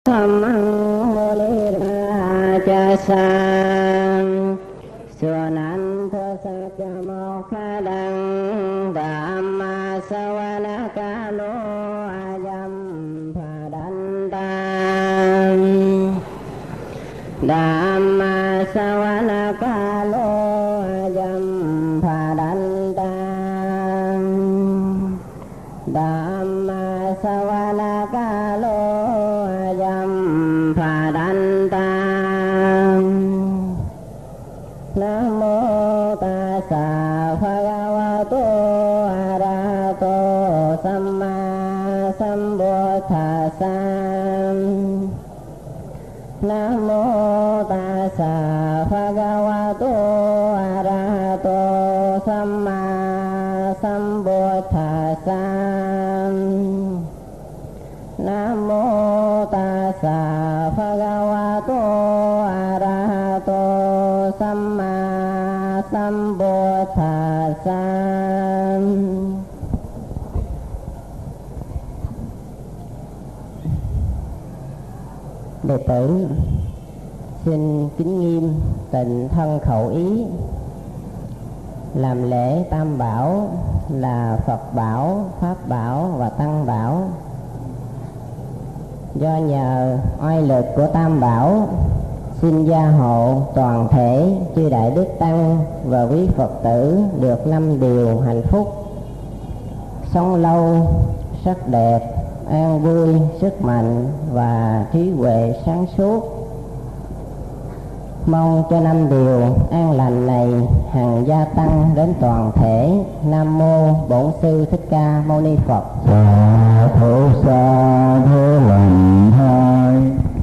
tham mô ni ra cha san sua nan tho sa cha mô kha đăng đam ma sa wa na ca lô a dam pha đan tam đam ma sa wa na ca lô a dam pha đan tam đam ma sa wa na ca lô a dam pha đan tam nam mô tassa bhagavato arahato samma sambuddhassa nam mô tassa bhagavato arahato samma sambuddhassa nam mô tassa bhagavato arahato samma sambuddhassa. Đệ tử xin kính nghiêm tịnh thân khẩu ý làm lễ tam bảo là Phật bảo, Pháp bảo và Tăng bảo. Do nhờ oai lực của tam bảo, xin gia hộ toàn thể chư đại đức tăng và quý Phật tử được 5 điều hạnh phúc: sống lâu, sắc đẹp, an vui, sức mạnh và trí huệ sáng suốt. Mong cho 5 điều an lành này hằng gia tăng đến toàn thể. Nam mô Bổn Sư Thích Ca Mâu Ni Phật. Sa thú lành thai.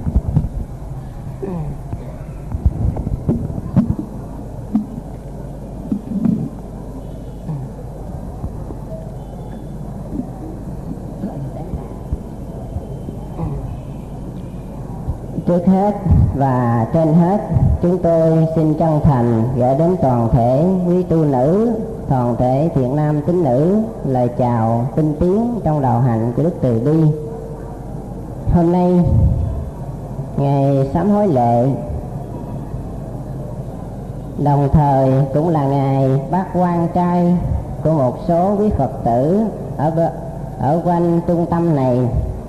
Trước hết và trên hết, chúng tôi xin chân thành gửi đến toàn thể quý tu nữ, toàn thể thiện nam tín nữ lời chào tinh tiến trong đạo hạnh của Đức Từ Bi. Hôm nay ngày sám hối lệ, đồng thời cũng là ngày bát quan trai của một số quý Phật tử ở quanh trung tâm này.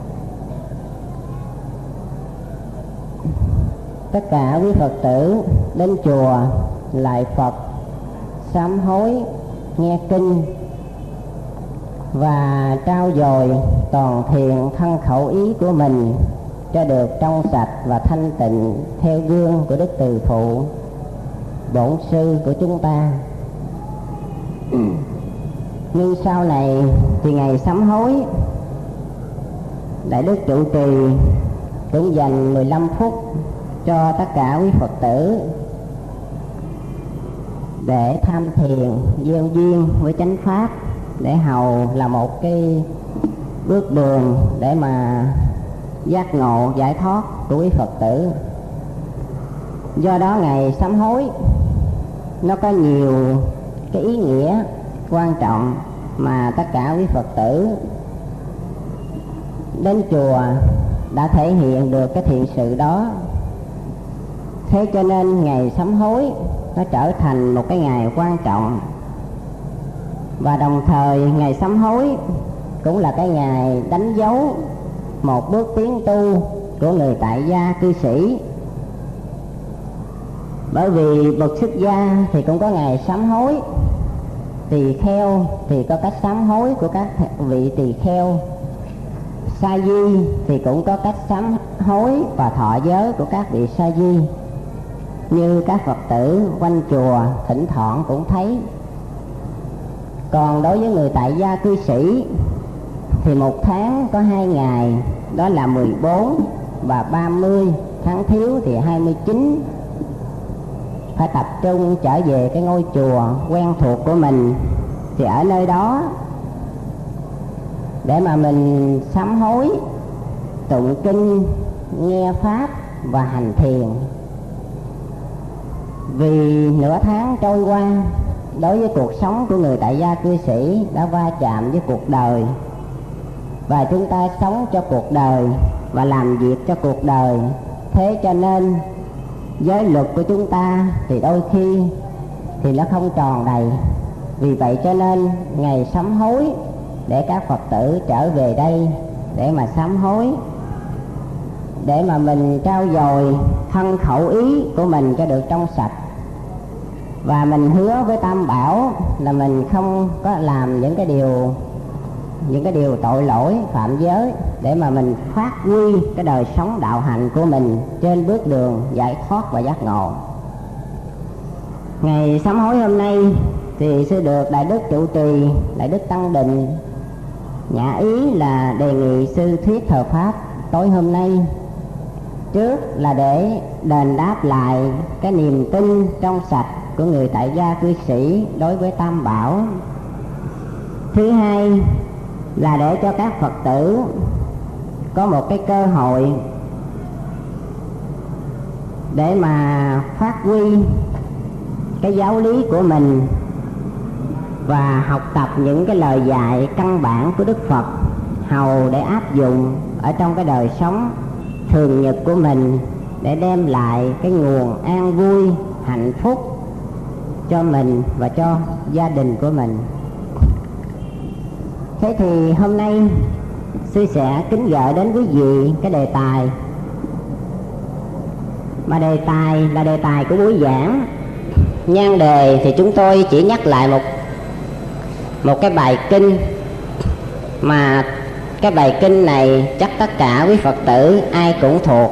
Tất cả quý Phật tử đến chùa lại Phật, sám hối, nghe kinh và trao dồi toàn thiện thân khẩu ý của mình cho được trong sạch và thanh tịnh theo gương của Đức Từ Phụ, Bổn Sư của chúng ta. Nhưng sau này thì ngày sám hối, Đại Đức trụ trì cũng dành 15 phút cho tất cả quý Phật tử để tham thiền gieo duyên với chánh pháp, để hầu là một cái bước đường để mà giác ngộ giải thoát của quý Phật tử. Do đó ngày sám hối nó có nhiều cái ý nghĩa quan trọng mà tất cả quý Phật tử đến chùa đã thể hiện được cái thiện sự đó. Thế cho nên ngày sám hối nó trở thành một cái ngày quan trọng. Và đồng thời ngày sám hối cũng là cái ngày đánh dấu một bước tiến tu của người tại gia cư sĩ. Bởi vì bậc xuất gia thì cũng có ngày sám hối, tỳ kheo thì có cách sám hối của các vị tỳ kheo, sa di thì cũng có cách sám hối và thọ giới của các vị sa di. Như các Phật tử quanh chùa thỉnh thoảng cũng thấy. Còn đối với người tại gia cư sĩ thì một tháng có 2 ngày, đó là 14 và 30, tháng thiếu thì 29. Phải tập trung trở về cái ngôi chùa quen thuộc của mình, thì ở nơi đó để mà mình sám hối, tụng kinh, nghe pháp và hành thiền. Vì nửa tháng trôi qua, đối với cuộc sống của người tại gia cư sĩ đã va chạm với cuộc đời, và chúng ta sống cho cuộc đời và làm việc cho cuộc đời. Thế cho nên giới luật của chúng ta thì đôi khi thì nó không tròn đầy. Vì vậy cho nên ngày sám hối để các Phật tử trở về đây để mà sám hối, để mà mình trau dồi thân khẩu ý của mình cho được trong sạch. Và mình hứa với Tam Bảo là mình không có làm những cái điều tội lỗi phạm giới, để mà mình phát huy cái đời sống đạo hạnh của mình trên bước đường giải thoát và giác ngộ. Ngày sám hối hôm nay thì sẽ được Đại Đức trụ trì, Đại Đức Tăng Định nhã ý là đề nghị sư thuyết thờ pháp tối hôm nay. Trước là để đền đáp lại cái niềm tin trong sạch của người tại gia cư sĩ đối với Tam Bảo. Thứ hai là để cho các Phật tử có một cái cơ hội để mà phát huy cái giáo lý của mình và học tập những cái lời dạy căn bản của Đức Phật, hầu để áp dụng ở trong cái đời sống thường nhật của mình, để đem lại cái nguồn an vui, hạnh phúc cho mình và cho gia đình của mình. Thế thì hôm nay sư sẽ kính gửi đến quý vị cái đề tài, mà đề tài là đề tài của buổi giảng. Nhan đề thì chúng tôi chỉ nhắc lại một cái bài kinh, mà cái bài kinh này chắc tất cả quý Phật tử ai cũng thuộc.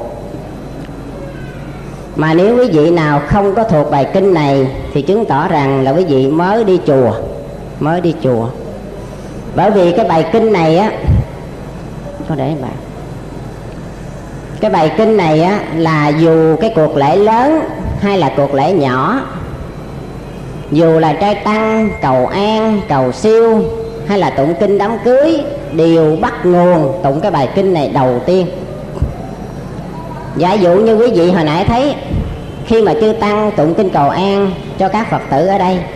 Mà nếu quý vị nào không có thuộc bài kinh này thì chứng tỏ rằng là quý vị mới đi chùa. Bởi vì cái bài kinh này á, có để bạn, cái bài kinh này á là dù cái cuộc lễ lớn hay là cuộc lễ nhỏ, dù là trai tăng, cầu an, cầu siêu hay là tụng kinh đám cưới, đều bắt nguồn tụng cái bài kinh này đầu tiên. Giả dụ như quý vị hồi nãy thấy khi mà chư tăng tụng kinh cầu an cho các Phật tử ở đây,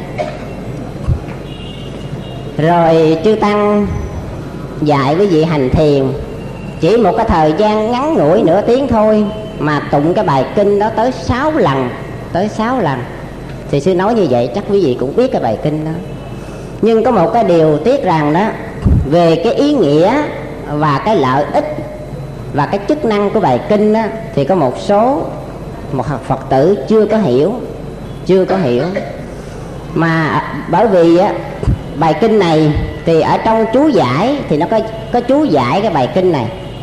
rồi chư tăng dạy quý vị hành thiền, chỉ một cái thời gian ngắn ngủi nửa tiếng thôi mà tụng cái bài kinh đó tới 6 lần. Thì sư nói như vậy chắc quý vị cũng biết cái bài kinh đó. Nhưng có một cái điều tiếc rằng đó, về cái ý nghĩa và cái lợi ích và cái chức năng của bài kinh đó, thì có một Phật tử chưa có hiểu. Mà bởi vì á, bài kinh này thì ở trong chú giải thì nó có chú giải cái bài kinh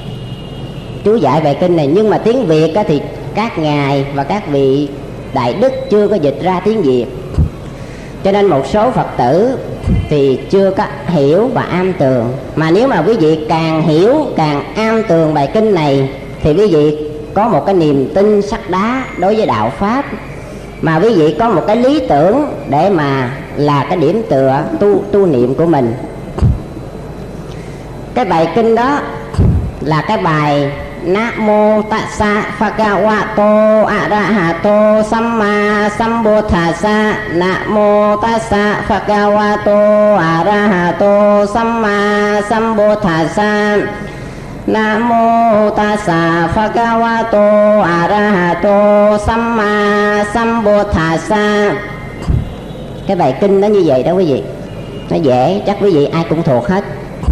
này, nhưng mà tiếng Việt á, thì các ngài và các vị đại đức chưa có dịch ra tiếng Việt, cho nên một số Phật tử thì chưa có hiểu và am tường. Mà nếu mà quý vị càng hiểu, càng am tường bài kinh này thì quý vị có một cái niềm tin sắt đá đối với đạo pháp, mà quý vị có một cái lý tưởng để mà là cái điểm tựa tu niệm của mình. Cái bài kinh đó là cái bài Namo Tassa Bhagavato Arahato Samma Sambuddhassa. Namo Tassa Bhagavato Arahato Samma Sambuddhassa. Namo Tassa Bhagavato Arahato Samma Sambuddhassa. Cái bài kinh đó như vậy đó quý vị, nó dễ, chắc quý vị ai cũng thuộc hết.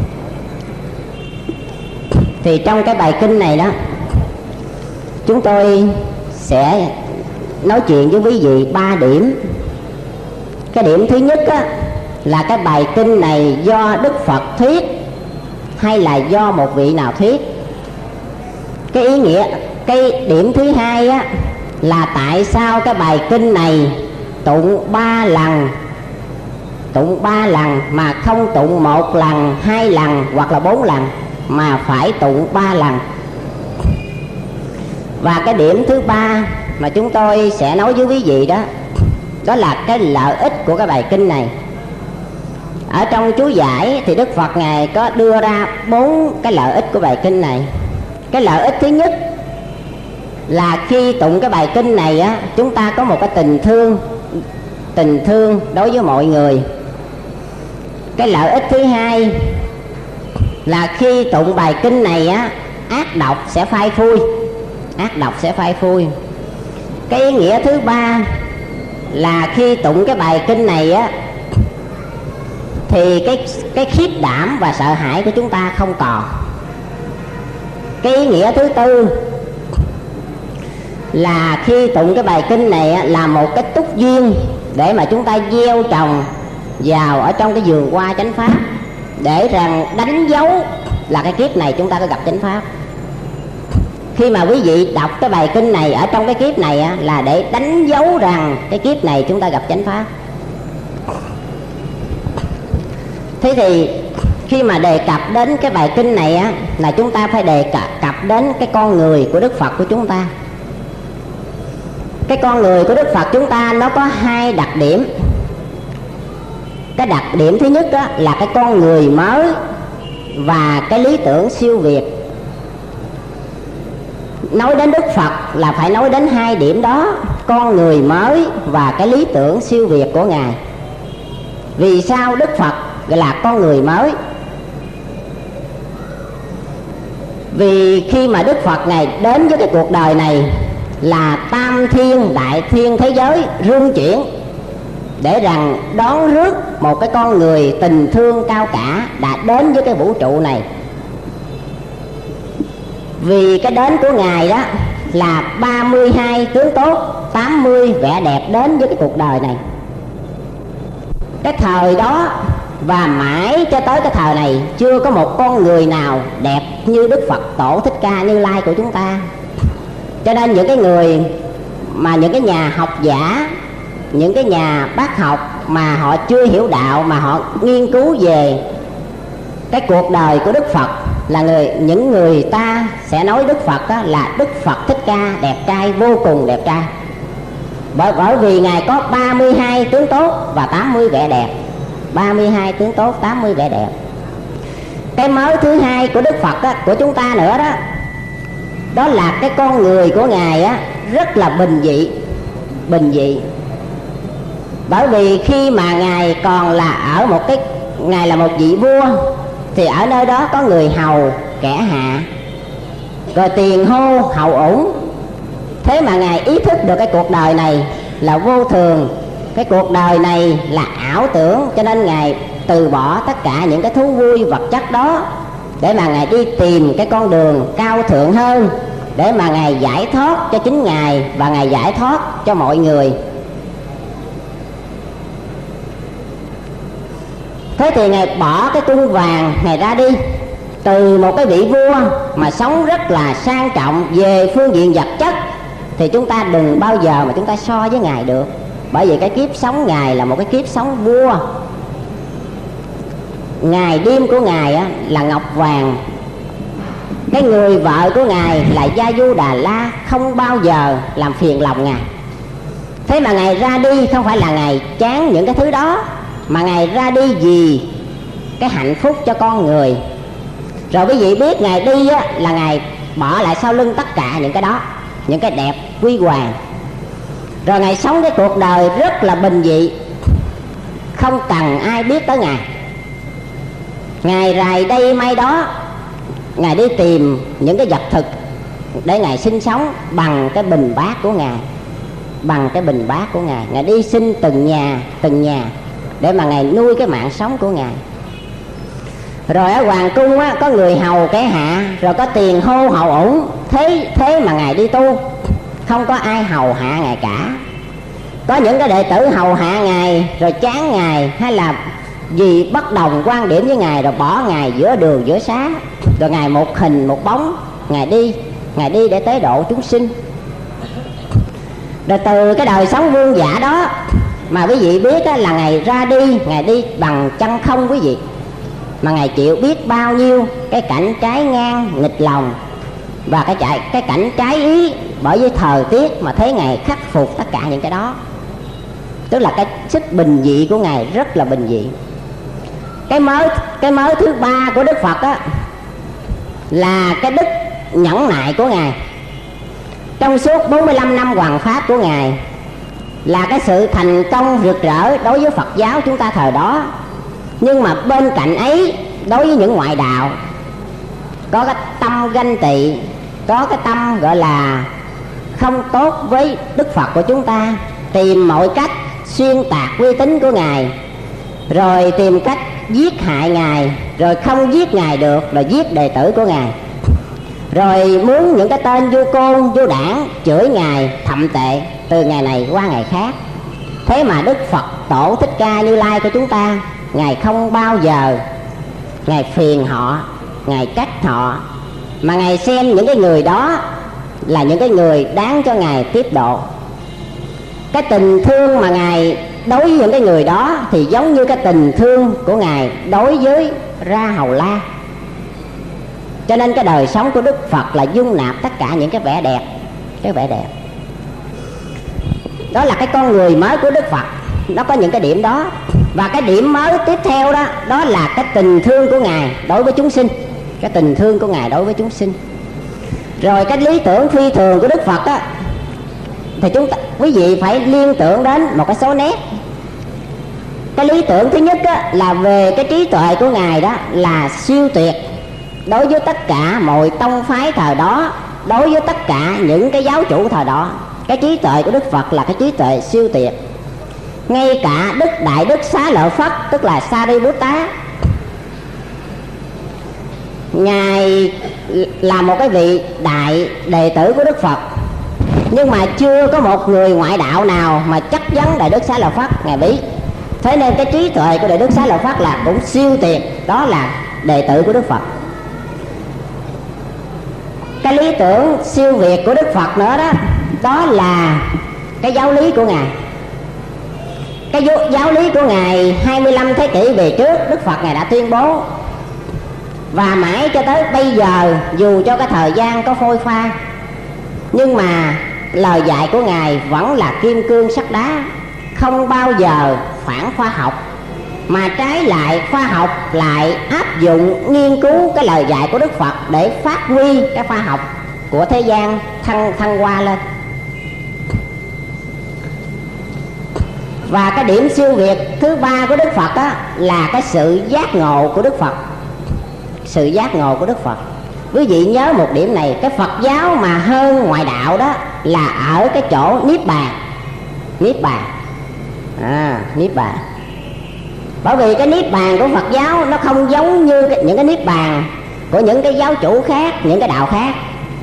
Thì trong cái bài kinh này đó, chúng tôi sẽ nói chuyện với quý vị 3 điểm. Cái điểm thứ nhất á, là cái bài kinh này do Đức Phật thuyết hay là do một vị nào thuyết. Cái ý nghĩa, cái điểm thứ hai á, là tại sao cái bài kinh này tụng 3 lần mà không tụng 1 lần, 2 lần hoặc là 4 lần, mà phải tụng 3 lần. Và cái điểm thứ 3 mà chúng tôi sẽ nói với quý vị đó, đó là cái lợi ích của cái bài kinh này. Ở trong chú giải thì Đức Phật Ngài có đưa ra 4 cái lợi ích của bài kinh này. Cái lợi ích thứ nhất là khi tụng cái bài kinh này á, chúng ta có một cái tình thương đối với mọi người. Cái lợi ích thứ hai là khi tụng bài kinh này á, ác độc sẽ phai phui. Ác độc sẽ phai phui. Cái ý nghĩa thứ ba là khi tụng cái bài kinh này á, thì cái khiếp đảm và sợ hãi của chúng ta không còn. Cái ý nghĩa thứ tư là khi tụng cái bài kinh này á, là một cái túc duyên để mà chúng ta gieo trồng vào ở trong cái vườn hoa chánh pháp, để rằng đánh dấu là cái kiếp này chúng ta có gặp chánh pháp. Khi mà quý vị đọc cái bài kinh này ở trong cái kiếp này á, là để đánh dấu rằng cái kiếp này chúng ta gặp chánh pháp. Thế thì khi mà đề cập đến cái bài kinh này á, là chúng ta phải đề cập đến cái con người của Đức Phật của chúng ta. Cái con người của Đức Phật chúng ta nó có hai đặc điểm. Cái đặc điểm thứ nhất đó là cái con người mới và cái lý tưởng siêu việt. Nói đến Đức Phật là phải nói đến hai điểm đó, con người mới và cái lý tưởng siêu việt của Ngài. Vì sao Đức Phật gọi là con người mới? Vì khi mà Đức Phật Ngài đến với cái cuộc đời này là tam thiên đại thiên thế giới rung chuyển, để rằng đón rước một cái con người tình thương cao cả đã đến với cái vũ trụ này. Vì cái đến của Ngài đó là 32 tướng tốt, 80 vẻ đẹp đến với cái cuộc đời này. Cái thời đó và mãi cho tới cái thời này chưa có một con người nào đẹp như Đức Phật Tổ Thích Ca Như Lai của chúng ta. Cho nên những cái người mà những cái nhà học giả, những cái nhà bác học mà họ chưa hiểu đạo, mà họ nghiên cứu về cái cuộc đời của Đức Phật, là những người ta sẽ nói Đức Phật đó là Đức Phật Thích Ca đẹp trai, vô cùng đẹp trai. Bởi vì Ngài có 32 tướng tốt và 80 vẻ đẹp. 32 tướng tốt, 80 vẻ đẹp. Cái mới thứ hai của Đức Phật á, của chúng ta nữa đó, đó là cái con người của Ngài á, rất là bình dị. Bình dị. Bởi vì khi mà Ngài còn là ở một cái, Ngài là một vị vua, thì ở nơi đó có người hầu, kẻ hạ, rồi tiền hô hậu ủng. Thế mà Ngài ý thức được cái cuộc đời này là vô thường, cái cuộc đời này là ảo tưởng, cho nên Ngài từ bỏ tất cả những cái thú vui vật chất đó, để mà Ngài đi tìm cái con đường cao thượng hơn, để mà Ngài giải thoát cho chính Ngài và Ngài giải thoát cho mọi người. Thế thì Ngài bỏ cái cung vàng, Ngài ra đi. Từ một cái vị vua mà sống rất là sang trọng về phương diện vật chất, thì chúng ta đừng bao giờ mà chúng ta so với Ngài được. Bởi vì cái kiếp sống Ngài là một cái kiếp sống vua. Ngày đêm của Ngài á, là ngọc vàng. Cái người vợ của Ngài là Gia Du Đà La, không bao giờ làm phiền lòng Ngài. Thế mà Ngài ra đi không phải là Ngài chán những cái thứ đó, mà Ngài ra đi vì cái hạnh phúc cho con người. Rồi quý vị biết Ngài đi á, là Ngài bỏ lại sau lưng tất cả những cái đó, những cái đẹp quy hoàng. Rồi Ngài sống cái cuộc đời rất là bình dị, không cần ai biết tới Ngài. Ngài rày đây may đó, Ngài đi tìm những cái vật thực để Ngài sinh sống bằng cái bình bát của Ngài. Bằng cái bình bát của Ngài, Ngài đi xin từng nhà để mà Ngài nuôi cái mạng sống của Ngài. Rồi ở hoàng cung á, có người hầu kẻ hạ, rồi có tiền hô hậu ủng. Thế mà Ngài đi tu, không có ai hầu hạ Ngài cả. Có những cái đệ tử hầu hạ Ngài rồi chán Ngài, hay là vì bất đồng quan điểm với Ngài rồi bỏ Ngài giữa đường giữa xá. Rồi Ngài một hình một bóng, Ngài đi để tế độ chúng sinh. Rồi từ cái đời sống vương giả đó mà quý vị biết là Ngài ra đi, Ngài đi bằng chân không quý vị, mà Ngài chịu biết bao nhiêu cái cảnh trái ngang nghịch lòng và cái cảnh trái ý. Bởi vì thời tiết mà thấy Ngài khắc phục tất cả những cái đó. Tức là cái sức bình dị của Ngài rất là bình dị. Cái mới thứ ba của Đức Phật á, là cái đức nhẫn nại của Ngài. Trong suốt 45 năm hoằng pháp của Ngài là cái sự thành công rực rỡ đối với Phật giáo chúng ta thời đó. Nhưng mà bên cạnh ấy, đối với những ngoại đạo, có cái tâm ganh tị, có cái tâm gọi là không tốt với Đức Phật của chúng ta, tìm mọi cách xuyên tạc uy tín của Ngài, rồi tìm cách giết hại Ngài, rồi không giết Ngài được là giết đệ tử của Ngài, rồi muốn những cái tên vô côn vô đảng chửi Ngài thậm tệ từ ngày này qua ngày khác. Thế mà Đức Phật Tổ Thích Ca Như Lai của chúng ta, Ngài không bao giờ Ngài phiền họ, Ngài trách họ, mà Ngài xem những cái người đó là những cái người đáng cho Ngài tiếp độ. Cái tình thương mà Ngài đối với những cái người đó thì giống như cái tình thương của Ngài đối với Ra Hầu La. Cho nên cái đời sống của Đức Phật là dung nạp tất cả những cái vẻ đẹp. Cái vẻ đẹp đó là cái con người mới của Đức Phật, nó có những cái điểm đó. Và cái điểm mới tiếp theo đó, đó là cái tình thương của Ngài đối với chúng sinh. Cái tình thương của Ngài đối với chúng sinh. Rồi cái lý tưởng phi thường của Đức Phật á, thì quý vị phải liên tưởng đến một cái số nét. Cái lý tưởng thứ nhất á, là về cái trí tuệ của Ngài đó là siêu tuyệt đối với tất cả mọi tông phái thời đó, đối với tất cả những cái giáo chủ thời đó. Cái trí tuệ của Đức Phật là cái trí tuệ siêu tuyệt. Ngay cả Đại Đức Xá Lợi Phất, tức là Sariputta, Ngài là một cái vị đại đệ tử của Đức Phật, nhưng mà chưa có một người ngoại đạo nào mà chất vấn Đại Đức Xá Lợi Phất. Ngài biết. Thế nên cái trí tuệ của Đại Đức Xá Lợi Phất là cũng siêu tuyệt, đó là đệ tử của Đức Phật. Cái lý tưởng siêu việt của Đức Phật nữa đó, đó là cái giáo lý của Ngài. Cái giáo lý của Ngài 25 thế kỷ về trước, Đức Phật Ngài đã tuyên bố. Và mãi cho tới bây giờ, dù cho cái thời gian có phôi pha, nhưng mà lời dạy của Ngài vẫn là kim cương sắt đá, không bao giờ phản khoa học, mà trái lại khoa học lại áp dụng nghiên cứu cái lời dạy của Đức Phật để phát huy cái khoa học của thế gian thăng hoa lên. Và cái điểm siêu việt thứ ba của Đức Phật đó là cái sự giác ngộ của Đức Phật. Sự giác ngộ của Đức Phật. Quý vị nhớ một điểm này, cái Phật giáo mà hơn ngoại đạo đó là ở cái chỗ niết bàn. Niết bàn. Niết bàn. Bởi vì cái niết bàn của Phật giáo nó không giống như những cái niết bàn của những cái giáo chủ khác, những cái đạo khác.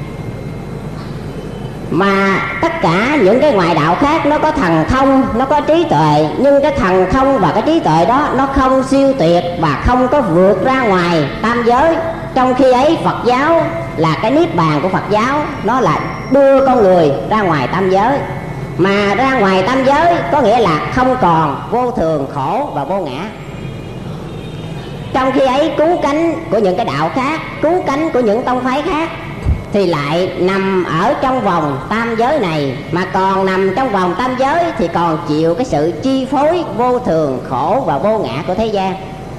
Mà tất cả những cái ngoại đạo khác nó có thần thông, nó có trí tuệ, nhưng cái thần thông và cái trí tuệ đó nó không siêu tuyệt và không có vượt ra ngoài tam giới. Trong khi ấy Phật giáo là cái niết bàn của Phật giáo, nó là đưa con người ra ngoài tam giới. Mà ra ngoài tam giới có nghĩa là không còn, vô thường, khổ và vô ngã. Trong khi ấy cứu cánh của những cái đạo khác, cứu cánh của những tông phái khác thì lại nằm ở trong vòng tam giới này. Mà còn nằm trong vòng tam giới thì còn chịu cái sự chi phối vô thường, khổ và vô ngã của thế gian.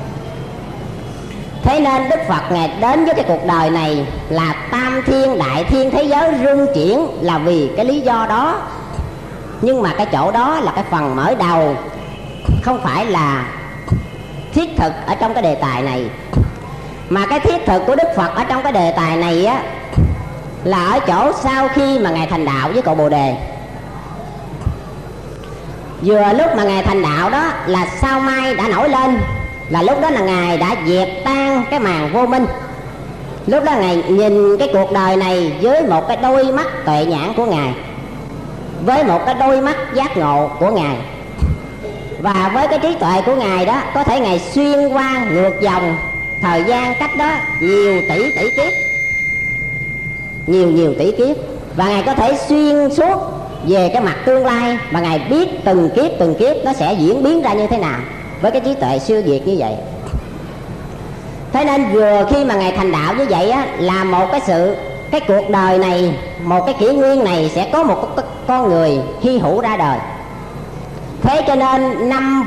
Thế nên Đức Phật Ngài đến với cái cuộc đời này là tam thiên đại thiên thế giới rung chuyển là vì cái lý do đó. Nhưng mà cái chỗ đó là cái phần mở đầu, không phải là thiết thực ở trong cái đề tài này. Mà cái thiết thực của Đức Phật ở trong cái đề tài này á là ở chỗ sau khi mà Ngài thành đạo với cội Bồ Đề. Vừa lúc mà Ngài thành đạo đó là sao mai đã nổi lên, là lúc đó là Ngài đã dẹp tan cái màn vô minh. Lúc đó Ngài nhìn cái cuộc đời này với một cái đôi mắt tuệ nhãn của Ngài, với một cái đôi mắt giác ngộ của Ngài. Và với cái trí tuệ của Ngài đó, có thể Ngài xuyên qua ngược dòng thời gian cách đó nhiều tỷ kiếp, nhiều tỷ kiếp. Và Ngài có thể xuyên suốt về cái mặt tương lai, mà Ngài biết từng kiếp nó sẽ diễn biến ra như thế nào với cái trí tuệ siêu việt như vậy. Thế nên vừa khi mà Ngài thành đạo như vậy á, là một cái cuộc đời này, một cái kỷ nguyên này sẽ có một con người hy hữu ra đời. Thế cho nên năm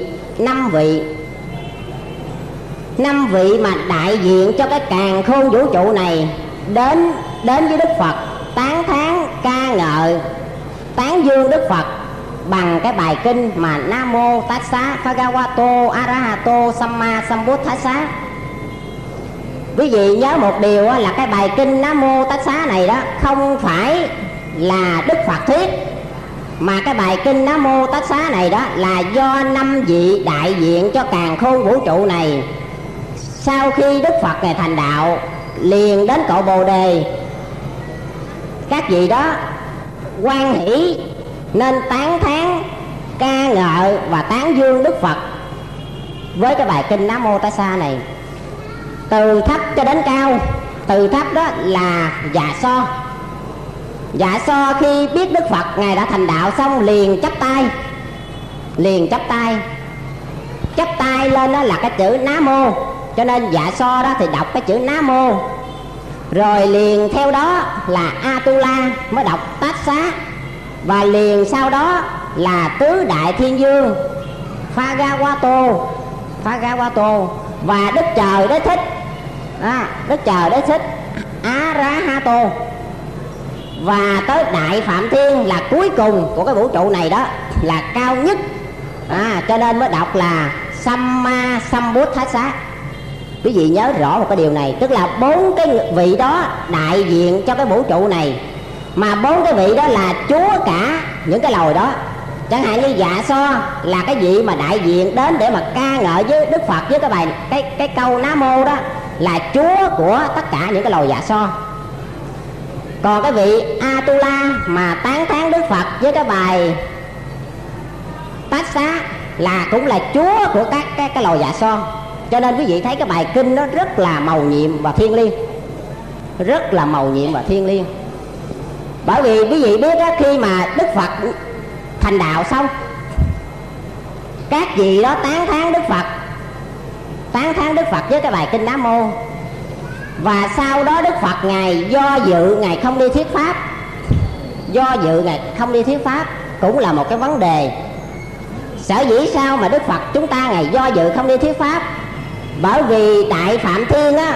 vị mà đại diện cho cái càn khôn vũ trụ này đến với Đức Phật, tán thán ca ngợi, tán dương Đức Phật bằng cái bài kinh mà Nam Mô Tát Xá Bhagavato Arahato Samma Sambuddhassa. Quý vị nhớ một điều là cái bài kinh Nam Mô Tát Xá này đó không phải là Đức Phật thuyết, mà cái bài kinh Nam Mô Tát Xá này đó là do 5 vị đại diện cho càn khôn vũ trụ này, sau khi Đức Phật Ngài thành đạo liền đến cội Bồ Đề, các vị đó hoan hỷ nên tán thán, ca ngợi và tán dương Đức Phật với cái bài kinh Nam Mô Tát Xá này. Từ thấp cho đến cao, từ thấp đó là Dạ So. Dạ So khi biết Đức Phật Ngài đã thành đạo xong liền chắp tay, chắp tay lên đó là cái chữ Nam Mô, cho nên Dạ So đó thì đọc cái chữ Nam Mô. Rồi liền theo đó là Atula mới đọc Tát Xá, và liền sau đó là Tứ Đại Thiên Dương Phagavato và Đức Trời Đế Thích, Đức Trời Đế Thích Arahato, và tới Đại Phạm Thiên là cuối cùng của cái vũ trụ này đó, là cao nhất, cho nên mới đọc là Samma Sambuddhassa. Quý vị nhớ rõ một cái điều này, tức là 4 cái vị đó đại diện cho cái vũ trụ này, mà 4 cái vị đó là chúa cả những cái loài đó. Chẳng hạn như Dạ So là cái vị mà đại diện đến để mà ca ngợi với Đức Phật với cái bài cái câu Nam Mô đó, là chúa của tất cả những cái loài Dạ So. Còn cái vị Atula mà tán thán Đức Phật với cái bài Tát Xá là cũng là chúa của các cái loài Dạ So. Cho nên quý vị thấy cái bài kinh nó rất là mầu nhiệm và thiêng liêng, rất là mầu nhiệm và thiêng liêng. Bởi vì quý vị biết đó, khi mà Đức Phật thành đạo xong, các vị đó tán thán Đức Phật với cái bài kinh Nam Mô. Và sau đó Đức Phật Ngài do dự, Ngài không đi thuyết pháp. Do dự Ngài không đi thuyết pháp cũng là một cái vấn đề. Sở dĩ sao mà Đức Phật chúng ta Ngài do dự không đi thuyết pháp? Bởi vì Đại Phạm Thiên á,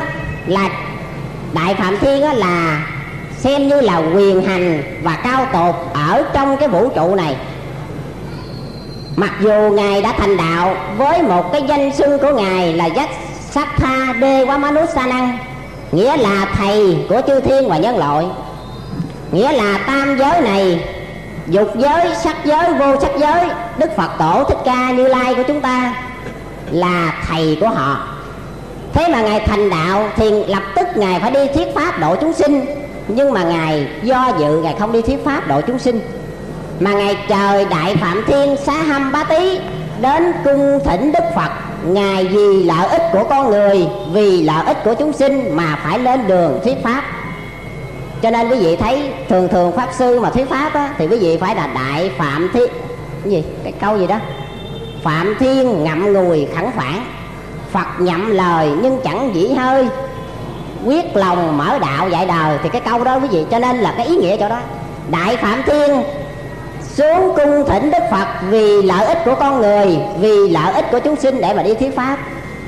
là xem như là quyền hành và cao tột ở trong cái vũ trụ này. Mặc dù Ngài đã thành đạo với một cái danh xưng của Ngài là Yassatha Devamanussanang, nghĩa là thầy của chư thiên và nhân loại, nghĩa là tam giới này, dục giới, sắc giới, vô sắc giới, Đức Phật Tổ Thích Ca Như Lai của chúng ta là thầy của họ. Thế mà Ngài thành đạo thì lập tức Ngài phải đi thuyết pháp độ chúng sinh, nhưng mà Ngài do dự, Ngài không đi thuyết pháp độ chúng sinh, mà Ngài trời Đại Phạm Thiên Xá Hâm Bá Tý đến cung thỉnh Đức Phật. Ngài vì lợi ích của con người, vì lợi ích của chúng sinh mà phải lên đường thuyết pháp. Cho nên quý vị thấy thường pháp sư mà thuyết pháp á, thì quý vị phải là Đại Phạm Thiên, cái gì, cái câu gì đó, Phạm Thiên ngậm ngùi khẩn phản, Phật nhậm lời nhưng chẳng dĩ hơi, quyết lòng mở đạo dạy đời. Thì cái câu đó quý vị, cho nên là cái ý nghĩa chỗ đó, Đại Phạm Thiên xuống cung thỉnh Đức Phật vì lợi ích của con người, vì lợi ích của chúng sinh để mà đi thuyết pháp.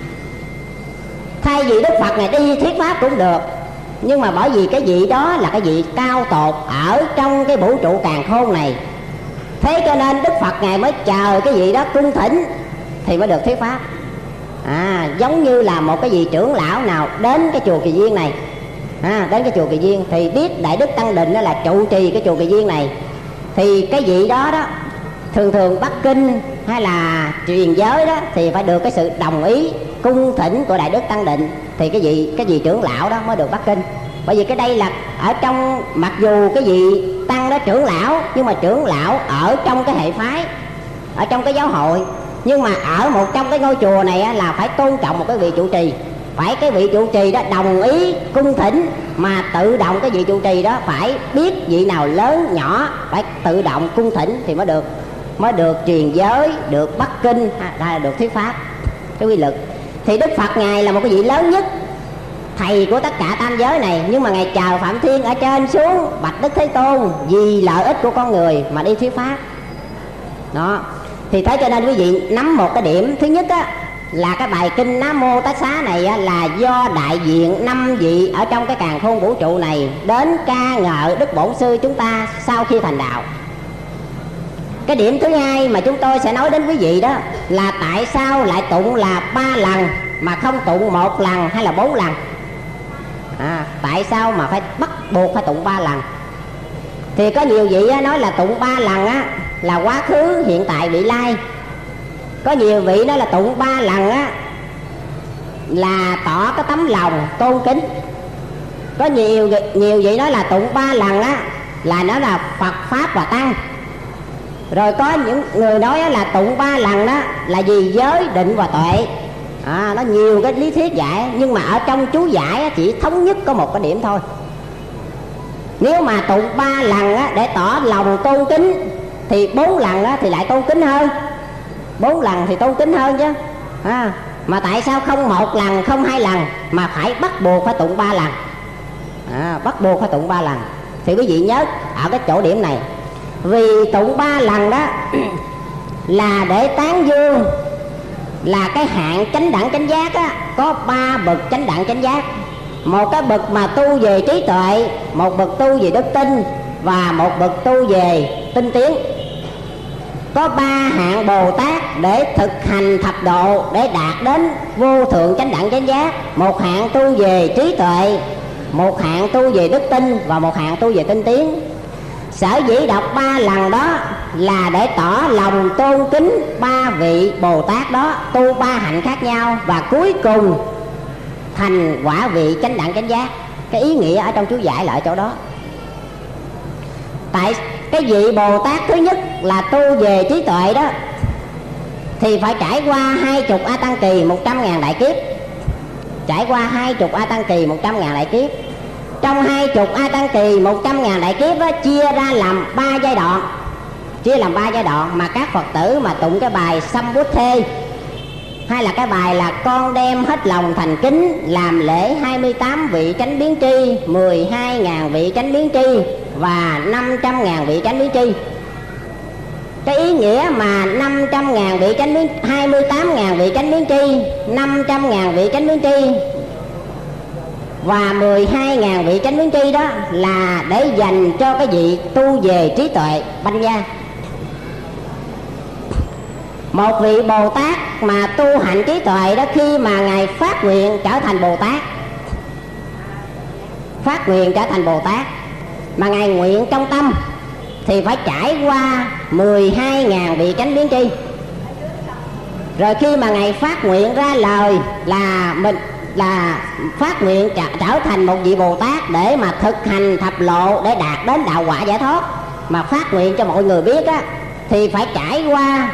Thay vì Đức Phật này đi thuyết pháp cũng được, nhưng mà bởi vì cái vị đó là cái vị cao tột ở trong cái vũ trụ càn khôn này, thế cho nên Đức Phật Ngài mới chờ cái vị đó cung thỉnh thì mới được thuyết pháp. Giống như là một cái vị trưởng lão nào đến cái chùa Kỳ Viên này, đến cái chùa Kỳ Viên thì biết Đại Đức Tăng Định đó là trụ trì cái chùa Kỳ Viên này, thì cái vị đó đó thường Bắc Kinh hay là truyền giới đó thì phải được cái sự đồng ý cung thỉnh của Đại Đức Tăng Định, thì cái vị trưởng lão đó mới được Bắc Kinh. Bởi vì cái đây là ở trong, mặc dù cái vị tăng đó trưởng lão, nhưng mà trưởng lão ở trong cái hệ phái, ở trong cái giáo hội, nhưng mà ở một trong cái ngôi chùa này là phải tôn trọng một cái vị trụ trì, phải cái vị trụ trì đó đồng ý cung thỉnh, mà tự động cái vị trụ trì đó phải biết vị nào lớn nhỏ, phải tự động cung thỉnh thì mới được truyền giới, được Bắc Kinh hay là được thuyết pháp. Cái quy lực thì Đức Phật Ngài là một cái vị lớn nhất, thầy của tất cả tam giới này, nhưng mà Ngài chờ Phạm Thiên ở trên xuống bạch Đức Thế Tôn vì lợi ích của con người mà đi thuyết pháp đó. Thì thế cho nên quý vị nắm một cái điểm thứ nhất á, là cái bài kinh Nam Mô Tát Xá này á, là do đại diện 5 vị ở trong cái càn khôn vũ trụ này đến ca ngợi Đức Bổn Sư chúng ta sau khi thành đạo. Cái điểm thứ hai mà chúng tôi sẽ nói đến quý vị đó là tại sao lại tụng là 3 lần mà không tụng 1 lần hay là 4 lần. Tại sao mà phải bắt buộc phải tụng 3 lần? Thì có nhiều vị nói là tụng 3 lần là quá khứ, hiện tại, vị lai. Có nhiều vị nói là tụng 3 lần là tỏ cái tấm lòng tôn kính. Có nhiều vị nói là tụng 3 lần là nó là Phật Pháp và Tăng. Rồi có những người nói là tụng 3 lần đó là vì giới, định và tuệ. Nó nhiều cái lý thuyết dạy, nhưng mà ở trong chú giải chỉ thống nhất có một cái điểm thôi. Nếu mà tụng 3 lần để tỏ lòng tôn kính thì 4 lần thì lại tôn kính hơn. 4 lần thì tôn kính hơn chứ. Mà tại sao không 1 lần, không 2 lần mà phải bắt buộc phải tụng 3 lần? Bắt buộc phải tụng 3 lần. Thì quý vị nhớ ở cái chỗ điểm này, vì tụng 3 lần đó là để tán dương là cái hạng chánh đẳng chánh giác có 3 bậc chánh đẳng chánh giác. Một cái bậc mà tu về trí tuệ, một bậc tu về đức tin, và một bậc tu về tinh tiến. Có 3 hạng Bồ Tát để thực hành thập độ để đạt đến vô thượng chánh đẳng chánh giác. Một hạng tu về trí tuệ, một hạng tu về đức tin, và một hạng tu về tinh tiến. Sở dĩ đọc 3 lần đó là để tỏ lòng tôn kính 3 vị Bồ Tát đó tu 3 hạnh khác nhau, và cuối cùng thành quả vị chánh đẳng chánh giác. Cái ý nghĩa ở trong chú giải là ở chỗ đó. Tại cái vị Bồ Tát thứ nhất là tu về trí tuệ đó thì phải trải qua 20 A Tăng Kỳ 100.000 đại kiếp. Trải qua 20 A Tăng Kỳ 100.000 đại kiếp. Trong 20 A Tăng Kỳ 100.000 đại kiếp đó, chia ra làm 3 giai đoạn. Chia làm 3 giai đoạn mà các Phật tử mà tụng cái bài Sambuddhe, hay là cái bài là con đem hết lòng thành kính làm lễ 28 vị chánh biến tri, 12.000 vị chánh biến tri và 500.000 vị chánh biến tri. Cái ý nghĩa mà 500.000 vị chánh biến, 28.000 vị chánh biến tri, 500.000 vị chánh biến tri và 12.000 vị chánh biến tri đó là để dành cho cái vị tu về trí tuệ banh gia. Một vị Bồ Tát mà tu hạnh trí tuệ đó, khi mà Ngài phát nguyện trở thành Bồ Tát, phát nguyện trở thành Bồ Tát mà Ngài nguyện trong tâm thì phải trải qua 12.000 vị chánh biến tri. Rồi khi mà Ngài phát nguyện ra lời là mình là phát nguyện trở thành một vị Bồ Tát để mà thực hành thập lộ để đạt đến đạo quả giải thoát, mà phát nguyện cho mọi người biết thì phải trải qua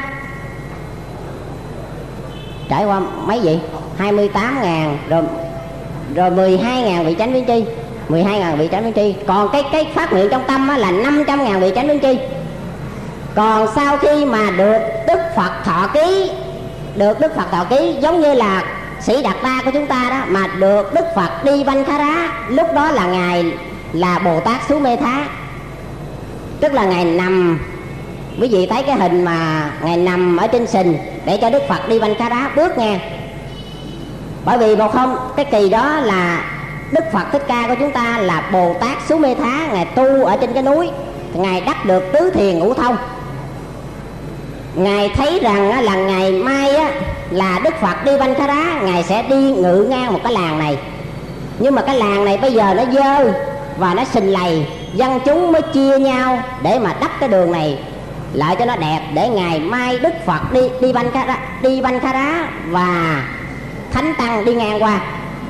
mấy vị? 28.000 rồi 12.000 vị chánh biến tri, 12.000 vị chánh biến tri. Còn cái phát nguyện trong tâm là 500.000 vị chánh biến tri. Còn sau khi mà được Đức Phật thọ ký, được Đức Phật thọ ký giống như là Sĩ Đạt Ta của chúng ta đó, mà được Đức Phật đi Banh Khá Rá, lúc đó là Ngài là Bồ Tát Xú Mê Thá. Tức là Ngài nằm, quý vị thấy cái hình mà Ngài nằm ở trên sình để cho Đức Phật đi Banh Khá Rá bước nghe. Bởi vì một hôm cái kỳ đó là Đức Phật Thích Ca của chúng ta là Bồ Tát Xú Mê Thá, Ngài tu ở trên cái núi, Ngài đắc được tứ thiền ngũ thông. Ngài thấy rằng là ngày mai là Đức Phật đi Banh Khá Rá, Ngài sẽ đi ngự ngang một cái làng này. Nhưng mà cái làng này bây giờ nó dơ và nó sình lầy, dân chúng mới chia nhau để mà đắp cái đường này lại cho nó đẹp, để ngày mai Đức Phật đi Banh Khá Rá và Thánh Tăng đi ngang qua.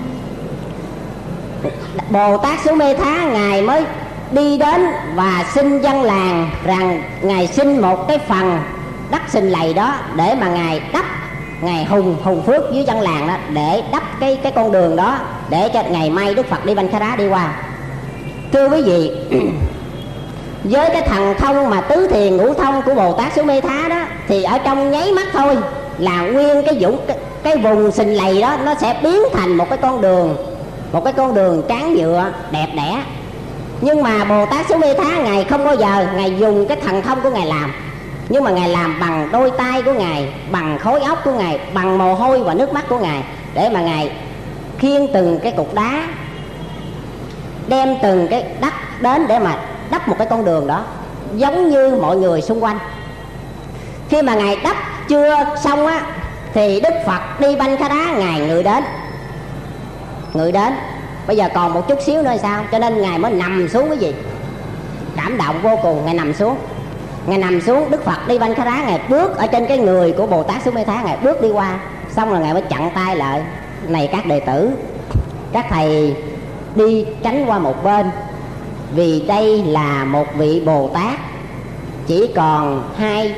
Bồ Tát Xú Mê Thá Ngài mới đi đến và xin dân làng rằng Ngài xin một cái phần đất sình lầy đó để mà Ngài đắp, Ngài hùng phước với dân làng đó, để đắp cái con đường đó để cho ngày mai Đức Phật đi Banh Khá Rá đi qua. Thưa quý vị, với cái thần thông mà tứ thiền ngũ thông của Bồ Tát Xú Mê Thá đó, thì ở trong nháy mắt thôi là nguyên cái vùng sình lầy đó nó sẽ biến thành một cái con đường tráng nhựa đẹp đẽ. Nhưng mà Bồ Tát Xú Mê Thá Ngài không bao giờ Ngài dùng cái thần thông của Ngài làm, nhưng mà Ngài làm bằng đôi tay của Ngài, bằng khối óc của Ngài, bằng mồ hôi và nước mắt của Ngài, để mà Ngài khiêng từng cái cục đá, đem từng cái đất đến để mà đắp một cái con đường đó, giống như mọi người xung quanh. Khi mà Ngài đắp chưa xong thì Đức Phật đi Banh Khá Rá Ngài ngự đến. bây giờ còn một chút xíu nữa sao? Cho nên Ngài mới nằm xuống. Cái gì cảm động vô cùng, Ngài nằm xuống. Ngài nằm xuống, Đức Phật đi Banh Khá Rá, Ngài bước ở trên cái người của Bồ Tát Su-mê-tha, Ngài bước đi qua. Xong rồi Ngài mới chặn tay lại: này các đệ tử, các thầy đi tránh qua một bên, vì đây là một vị Bồ Tát chỉ còn hai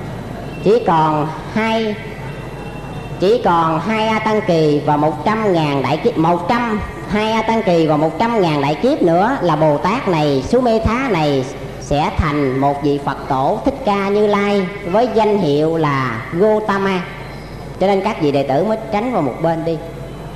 A Tăng Kỳ và 100.000 đại kiếp, 2 A Tăng Kỳ và 100.000 đại kiếp nữa là Bồ Tát này, Su-mê-tha này sẽ thành một vị Phật tổ Thích Ca Như Lai với danh hiệu là Gotama. Cho nên các vị đệ tử mới tránh vào một bên đi.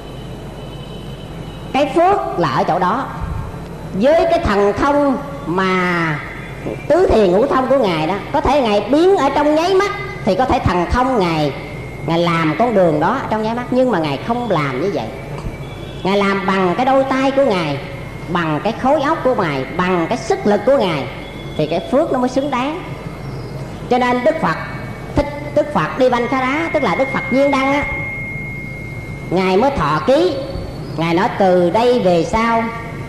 Cái phước là ở chỗ đó. Với cái thần thông mà tứ thiền ngũ thông của Ngài đó, có thể Ngài biến ở trong nháy mắt, thì có thể thần thông Ngài làm con đường đó trong nháy mắt. Nhưng mà Ngài không làm như vậy. Ngài làm bằng cái đôi tay của Ngài, bằng cái khối óc của Ngài, bằng cái sức lực của Ngài, thì cái phước nó mới xứng đáng. Cho nên Đức Phật đi Banh Khá Rá, tức là Đức Phật Viên Đăng á, Ngài mới thọ ký. Ngài nói từ đây về sau,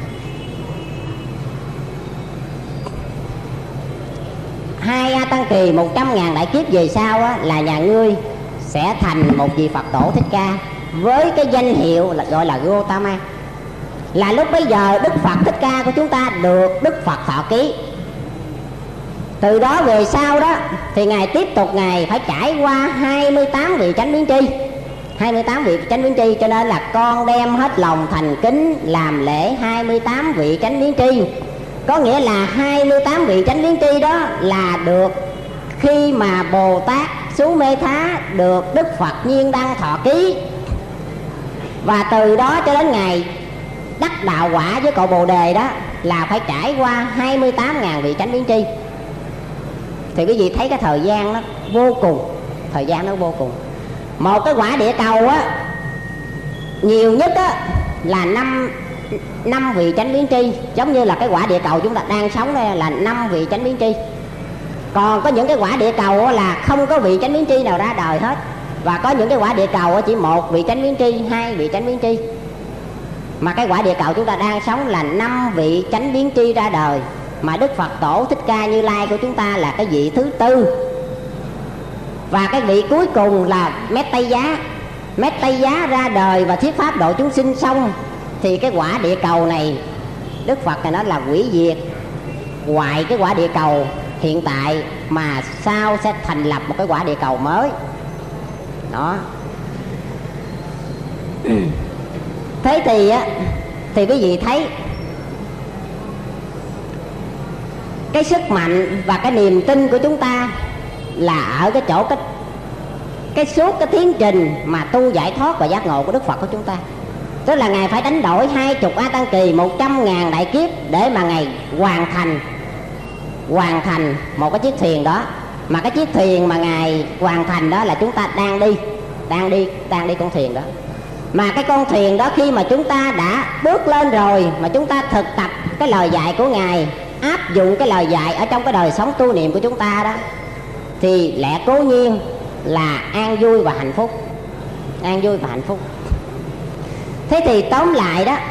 hai A Tăng Kỳ 100.000 đại kiếp về sau á, là nhà ngươi sẽ thành một vị Phật tổ Thích Ca với cái danh hiệu là gọi là Gotama. Là lúc bấy giờ Đức Phật Thích Ca của chúng ta được Đức Phật thọ ký. Từ đó về sau đó thì Ngài tiếp tục, Ngài phải trải qua 28 vị chánh biến tri. 28 vị chánh biến tri, cho nên là con đem hết lòng thành kính làm lễ 28 vị chánh biến tri. Có nghĩa là 28 vị chánh biến tri đó là được khi mà Bồ Tát Su-mê-tha được Đức Phật Nhiên Đăng thọ ký. Và từ đó cho đến ngày đắc đạo quả với cội Bồ Đề đó là phải trải qua 28.000 vị chánh biến tri. Thì quý vị thấy cái thời gian nó vô cùng, thời gian nó vô cùng. Một cái quả địa cầu á, nhiều nhất á là 5 vị chánh biến tri. Giống như là cái quả địa cầu chúng ta đang sống đây là 5 vị chánh biến tri. Còn có những cái quả địa cầu á là không có vị chánh biến tri nào ra đời hết. Và có những cái quả địa cầu á chỉ 1 vị chánh biến tri, 2 vị chánh biến tri. Mà cái quả địa cầu chúng ta đang sống là 5 vị chánh biến tri ra đời. Mà Đức Phật tổ Thích Ca Như Lai của chúng ta là cái vị thứ tư. Và cái vị cuối cùng là Mettaya ra đời và thuyết pháp độ chúng sinh xong, thì cái quả địa cầu này Đức Phật này nó là hủy diệt hoại cái quả địa cầu hiện tại, mà sau sẽ thành lập một cái quả địa cầu mới đó. Thế thì quý vị thấy cái sức mạnh và cái niềm tin của chúng ta là ở cái chỗ cái suốt cái tiến trình mà tu giải thoát và giác ngộ của Đức Phật của chúng ta. Tức là Ngài phải đánh đổi 20 A Tăng Kỳ 100.000 đại kiếp để mà Ngài hoàn thành một cái chiếc thuyền đó. Mà cái chiếc thuyền mà Ngài hoàn thành đó là chúng ta đang đi con thuyền đó. Mà cái con thuyền đó khi mà chúng ta đã bước lên rồi, mà chúng ta thực tập cái lời dạy của Ngài, áp dụng cái lời dạy ở trong cái đời sống tu niệm của chúng ta đó, thì lẽ cố nhiên là an vui và hạnh phúc. An vui và hạnh phúc. Thế thì tóm lại đó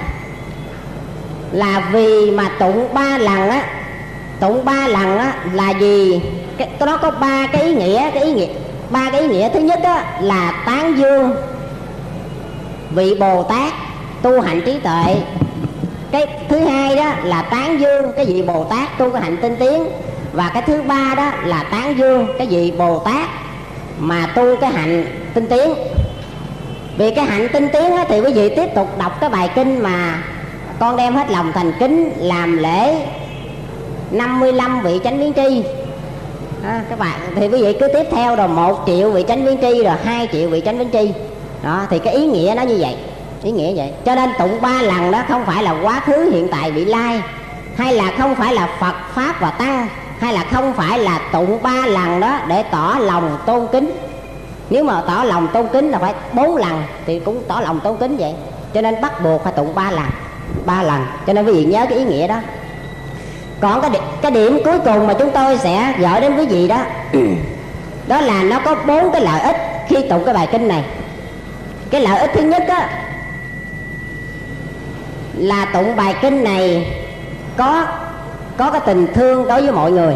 là vì mà tụng 3 lần á, tụng 3 lần á là gì? Nó có 3 cái ý nghĩa. Ba cái ý nghĩa thứ nhất á là tán dương vị Bồ Tát tu hành trí tuệ. Cái thứ hai đó là tán dương cái vị Bồ Tát tu cái hạnh tinh tiến. Và cái thứ ba đó là tán dương cái vị Bồ Tát mà tu cái hạnh tinh tiến. Vì cái hạnh tinh tiến á, thì quý vị tiếp tục đọc cái bài kinh mà con đem hết lòng thành kính làm lễ 55 vị chánh biến tri. Các bạn thì quý vị cứ tiếp theo rồi 1 triệu vị chánh biến tri, rồi 2 triệu vị chánh biến tri đó. Thì cái ý nghĩa nó như vậy, ý nghĩa vậy. Cho nên tụng 3 lần đó không phải là quá khứ hiện tại vị lai, hay là không phải là Phật Pháp và Tăng, hay là không phải là tụng 3 lần đó để tỏ lòng tôn kính. Nếu mà tỏ lòng tôn kính là phải 4 lần thì cũng tỏ lòng tôn kính vậy. Cho nên bắt buộc phải tụng 3 lần. Cho nên quý vị nhớ cái ý nghĩa đó. Còn cái điểm cuối cùng mà chúng tôi sẽ gửi đến quý vị đó đó là nó có 4 cái lợi ích khi tụng cái bài kinh này. Cái lợi ích thứ nhất á là tụng bài kinh này có cái tình thương đối với mọi người.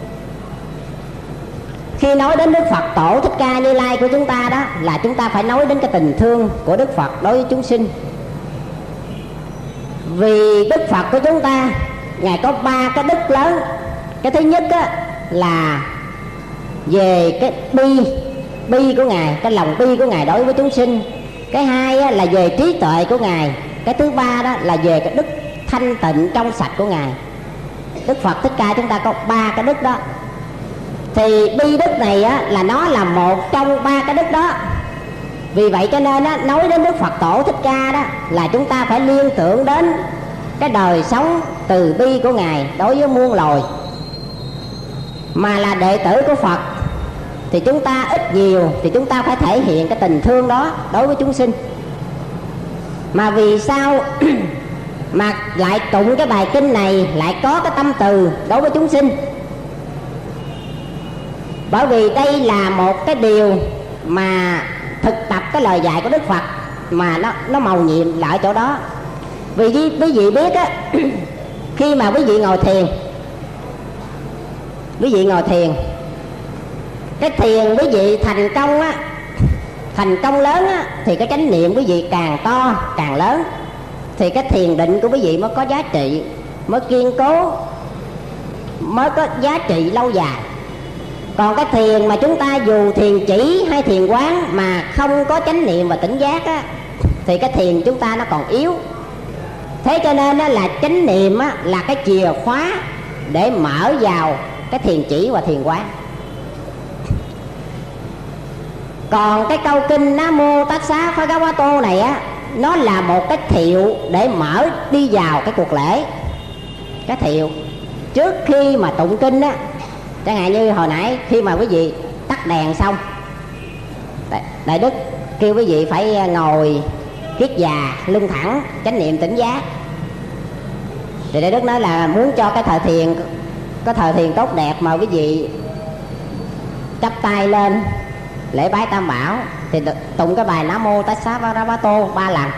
Khi nói đến Đức Phật Tổ Thích Ca Như Lai của chúng ta đó, là chúng ta phải nói đến cái tình thương của Đức Phật đối với chúng sinh. Vì Đức Phật của chúng ta, Ngài có 3 cái đức lớn. Cái thứ nhất á, là về cái bi của Ngài, cái lòng bi của Ngài đối với chúng sinh. Cái hai á, là về trí tuệ của Ngài. Cái thứ ba đó là về cái đức thanh tịnh trong sạch của Ngài. Đức Phật Thích Ca chúng ta có 3 cái đức đó. Thì bi đức này á, là nó là một trong 3 cái đức đó. Vì vậy cho nên á, nói đến Đức Phật Tổ Thích Ca đó, là chúng ta phải liên tưởng đến cái đời sống từ bi của Ngài đối với muôn loài. Mà là đệ tử của Phật thì chúng ta ít nhiều thì chúng ta phải thể hiện cái tình thương đó đối với chúng sinh. Mà vì sao mà lại tụng cái bài kinh này, lại có cái tâm từ đối với chúng sinh? Bởi vì đây là một cái điều mà thực tập cái lời dạy của Đức Phật, mà nó mầu nhiệm lại chỗ đó. Vì quý vị biết á, khi mà quý vị ngồi thiền, cái thiền quý vị thành công á, thành công lớn á, thì cái chánh niệm quý vị càng to càng lớn, thì cái thiền định của quý vị mới có giá trị, mới kiên cố, mới có giá trị lâu dài. Còn cái thiền mà chúng ta dù thiền chỉ hay thiền quán mà không có chánh niệm và tỉnh giác á, thì cái thiền chúng ta nó còn yếu. Thế cho nên á, là chánh niệm á, là cái chìa khóa để mở vào cái thiền chỉ và thiền quán. Còn cái câu kinh Nam Mô Tát Xá Bhagavato này á, nó là một cái thiệu để mở đi vào cái cuộc lễ. Cái thiệu trước khi mà tụng kinh á, chẳng hạn như hồi nãy khi mà quý vị tắt đèn xong, Đại Đức kêu quý vị phải ngồi kiết già, lưng thẳng, chánh niệm tỉnh giác. Thì Đại Đức nói là muốn cho cái thời thiền tốt đẹp mà quý vị chắp tay lên lễ bái Tam Bảo thì tụng cái bài Nam Mô Tát Xá Bhagavato 3 lần.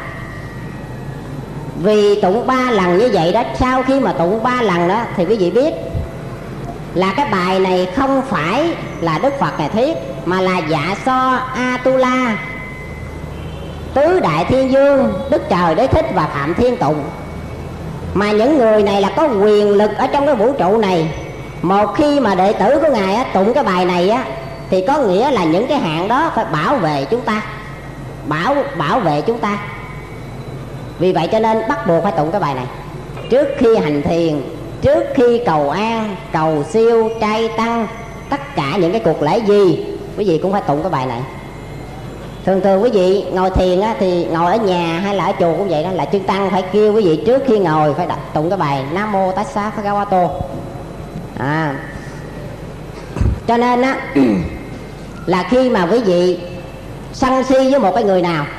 Vì tụng 3 lần như vậy đó, sau khi mà tụng 3 lần đó thì quý vị biết là cái bài này không phải là Đức Phật Ngài thuyết, mà là Dạ So Atula, Tứ Đại Thiên Dương, Đức Trời Đế Thích và Phạm Thiên Tùng. Mà những người này là có quyền lực ở trong cái vũ trụ này. Một khi mà đệ tử của Ngài á, tụng cái bài này á, thì có nghĩa là những cái hạng đó phải bảo vệ chúng ta, bảo vệ chúng ta. Vì vậy cho nên bắt buộc phải tụng cái bài này trước khi hành thiền, trước khi cầu an, cầu siêu, trai tăng, tất cả những cái cuộc lễ gì quý vị cũng phải tụng cái bài này. Thường quý vị ngồi thiền á, thì ngồi ở nhà hay là ở chùa cũng vậy đó, là chư tăng phải kêu quý vị trước khi ngồi phải tụng cái bài Nam Mô Tát Xá Bhagavato. Cho nên á là khi mà quý vị sân si với một cái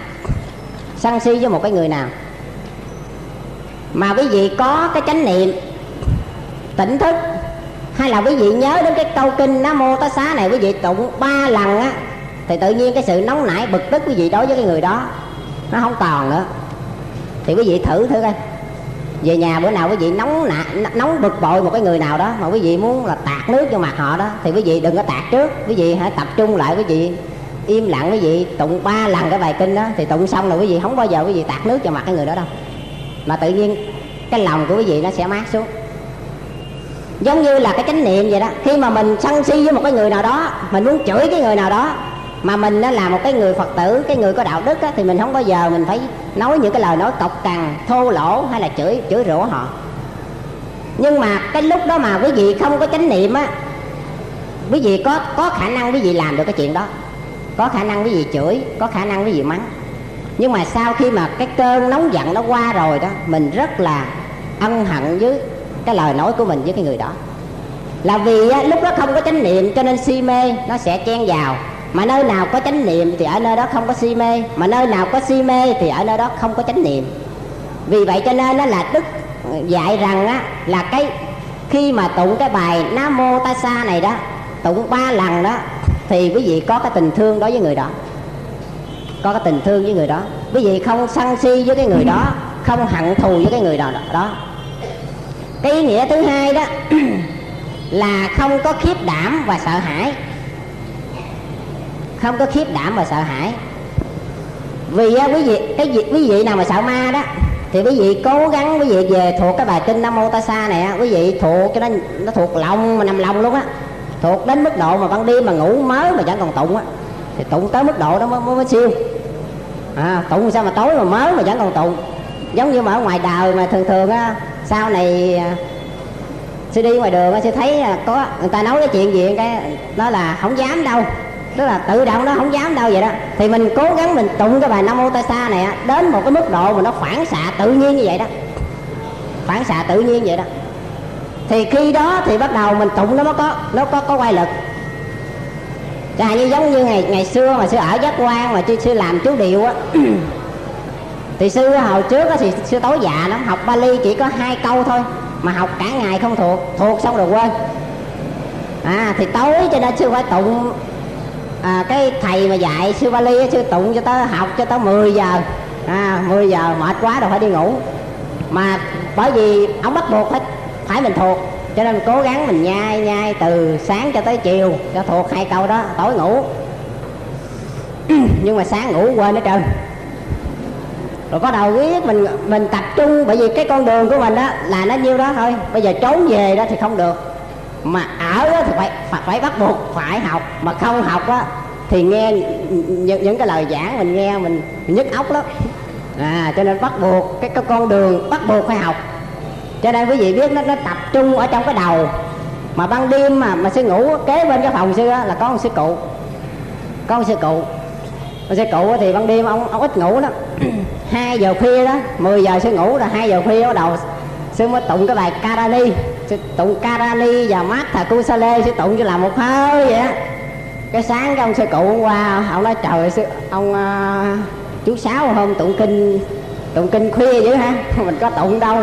người nào, mà quý vị có cái chánh niệm tỉnh thức, hay là quý vị nhớ đến cái câu kinh Nam Mô Tát Xá này, quý vị tụng 3 lần á, thì tự nhiên cái sự nóng nảy bực tức quý vị đối với cái người đó nó không còn nữa. Thì quý vị thử coi, về nhà bữa nào quý vị nóng bực bội một cái người nào đó mà quý vị muốn là tạt nước vô mặt họ đó, thì quý vị đừng có tạt trước, quý vị hãy tập trung lại, quý vị im lặng, quý vị tụng 3 lần cái bài kinh đó, thì tụng xong là quý vị không bao giờ quý vị tạt nước vào mặt cái người đó đâu, mà tự nhiên cái lòng của quý vị nó sẽ mát xuống. Giống như là cái chánh niệm vậy đó, khi mà mình sân si với một cái người nào đó, mình muốn chửi cái người nào đó, mà mình đó là một cái người Phật tử, cái người có đạo đức á, thì mình không bao giờ mình phải nói những cái lời nói cộc cằn, thô lỗ hay là chửi rủa họ. Nhưng mà cái lúc đó mà quý vị không có chánh niệm á, quý vị có khả năng quý vị làm được cái chuyện đó, có khả năng quý vị chửi, có khả năng quý vị mắng. Nhưng mà sau khi mà cái cơn nóng giận nó qua rồi đó, mình rất là ân hận với cái lời nói của mình với cái người đó. Là vì á, lúc đó không có chánh niệm cho nên si mê nó sẽ chen vào. Mà nơi nào có chánh niệm thì ở nơi đó không có si mê, mà nơi nào có si mê thì ở nơi đó không có chánh niệm. Vì vậy cho nên đó là Đức dạy rằng á, là cái khi mà tụng cái bài Nam Mô Tát Xá này đó, tụng 3 lần đó, thì quý vị có cái tình thương đối với người đó, có cái tình thương với người đó. Quý vị không sân si với cái người đó, không hận thù với cái người đó. Cái ý nghĩa thứ hai đó là không có khiếp đảm và sợ hãi. Không có khiếp đảm và sợ hãi. Vì quý vị nào mà sợ ma đó thì quý vị cố gắng quý vị về thuộc cái bài kinh Nam Mô Tát Sa này, quý vị thuộc cho nó thuộc lòng mà nằm lòng luôn á, thuộc đến mức độ mà ban đêm mà ngủ mới mà chẳng còn tụng á, thì tụng tới mức độ đó mới siêu. Tụng sao mà tối mà mới mà chẳng còn tụng. Giống như mà ở ngoài đời mà thường á, sau này sư đi ngoài đường sư thấy có người ta nói cái chuyện gì cái đó là không dám đâu, tức là tự động nó không dám đâu vậy đó, thì mình cố gắng mình tụng cái bài Nam Mô Tát Sa này đến một cái mức độ mà nó phản xạ tự nhiên như vậy đó, phản xạ tự nhiên vậy đó, thì khi đó thì bắt đầu mình tụng nó có quay lực. Chẳng hạn như giống như ngày xưa mà sư ở Giác Quan mà sư làm chú điệu á thì sư hồi trước á thì sư tối dạ lắm, học Bali chỉ có 2 câu thôi mà học cả ngày không thuộc xong rồi quên. Thì tối cho nên sư phải tụng, cái thầy mà dạy sư Bali sư tụng cho tới học cho tới 10 giờ. 10 giờ mệt quá rồi phải đi ngủ, mà bởi vì ông bắt buộc phải mình thuộc, cho nên mình cố gắng mình nhai từ sáng cho tới chiều cho thuộc 2 câu đó, tối ngủ. Nhưng mà sáng ngủ quên hết trơn. Rồi có đầu biết mình tập trung, bởi vì cái con đường của mình đó là nó nhiêu đó thôi. Bây giờ trốn về đó thì không được, mà ở đó thì phải bắt buộc phải học, mà không học á thì nghe những cái lời giảng mình nghe mình nhức óc lắm. Cho nên bắt buộc cái con đường bắt buộc phải học. Cho nên quý vị biết nó tập trung ở trong cái đầu. Mà ban đêm mà sư ngủ kế bên cái phòng sư á là có một sư cụ. Ông sư cụ thì ban đêm ông ít ngủ lắm. 2 giờ khuya đó, 10 giờ sư ngủ rồi 2 giờ khuya bắt đầu sư mới tụng cái bài Karani. Sư tụng Karani và Matha Kusale, sư tụng cho làm một hơi vậy á. Cái sáng cái ông sư cụ hôm qua ông nói trời sư ông chú Sáu hôm tụng kinh khuya dữ ha. Mình có tụng đâu,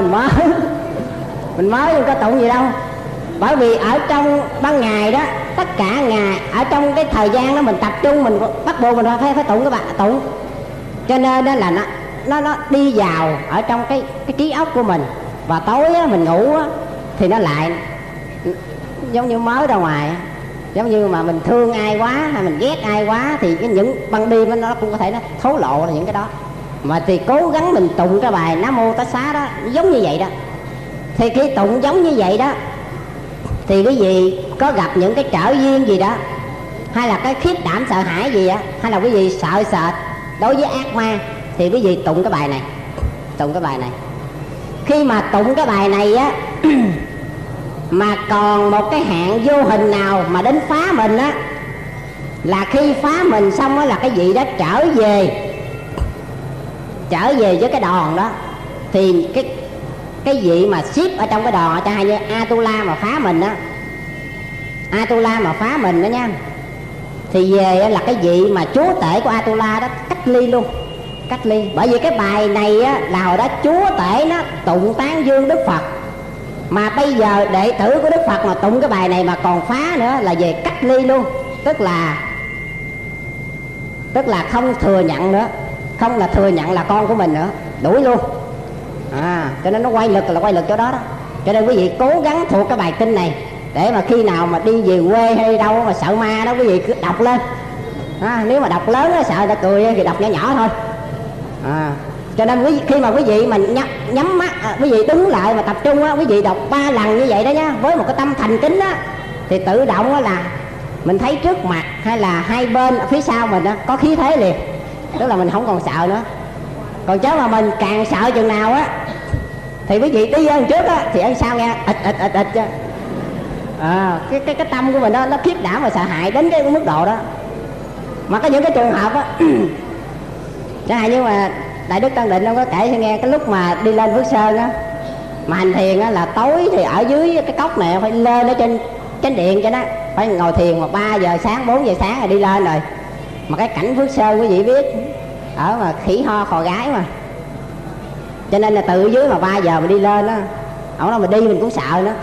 mình mới không có tụng gì đâu. Bởi vì ở trong ban ngày đó, tất cả ngày ở trong cái thời gian đó mình tập trung, mình bắt buộc mình phải tụng các bạn tụng. Cho nên đó là nó đi vào ở trong cái trí óc của mình. Và tối á, mình ngủ á, thì nó lại giống như mới ra ngoài, giống như mà mình thương ai quá hay mình ghét ai quá thì những ban đêm nó cũng có thể nó thấu lộ là những cái đó. Mà thì cố gắng mình tụng cái bài Nam Mô Tát Xá đó giống như vậy đó. Thì khi tụng giống như vậy đó thì quý vị có gặp những cái trở duyên gì đó, hay là cái khiếp đảm sợ hãi gì á, hay là quý vị sợ sệt đối với ác ma, thì quý vị tụng cái bài này. Tụng cái bài này. Khi mà tụng cái bài này á mà còn một cái hạn vô hình nào mà đến phá mình á, là khi phá mình xong á là cái vị đó trở về với cái đòn đó, thì cái vị mà ship ở trong cái đòn, chẳng hạn như Atula mà phá mình á, Atula mà phá mình đó nha, thì về là cái vị mà chúa tể của Atula đó cách ly luôn, cách ly. Bởi vì cái bài này á là hồi đó chúa tể nó tụng tán dương Đức Phật, mà bây giờ đệ tử của Đức Phật mà tụng cái bài này mà còn phá nữa là về cách ly luôn, tức là không thừa nhận nữa, không là thừa nhận là con của mình nữa, đuổi luôn. Cho nên nó quay lực là quay lực chỗ đó đó. Cho nên quý vị cố gắng thuộc cái bài kinh này, để mà khi nào mà đi về quê hay đi đâu mà sợ ma đó, quý vị cứ đọc lên. Nếu mà đọc lớn đó, sợ người ta cười thì đọc nhỏ nhỏ thôi. Cho nên khi mà quý vị mà nhắm mắt, quý vị đứng lại mà tập trung á, quý vị đọc 3 lần như vậy đó nhá, với một cái tâm thành kính á, thì tự động á là mình thấy trước mặt hay là hai bên phía sau mình á có khí thế liền, tức là mình không còn sợ nữa. Còn chứ mà mình càng sợ chừng nào á thì quý vị đi ở trước á thì ở sau nghe ịch chứ. Cái tâm của mình đó nó khiếp đảm và sợ hãi đến cái mức độ đó. Mà có những cái trường hợp á chẳng hạn như mà Đại Đức Tăng Định ông có kể cho nghe, cái lúc mà đi lên Phước Sơn á mà hành thiền á là tối thì ở dưới cái cốc này phải lên ở trên chánh điện cho nó, phải ngồi thiền mà 3 giờ sáng 4 giờ sáng là đi lên rồi. Mà cái cảnh Phước Sơn quý vị biết, ở mà khỉ ho khò gái mà, cho nên là từ dưới mà 3 giờ mà đi lên á, ổng nói mình đi mình cũng sợ nữa.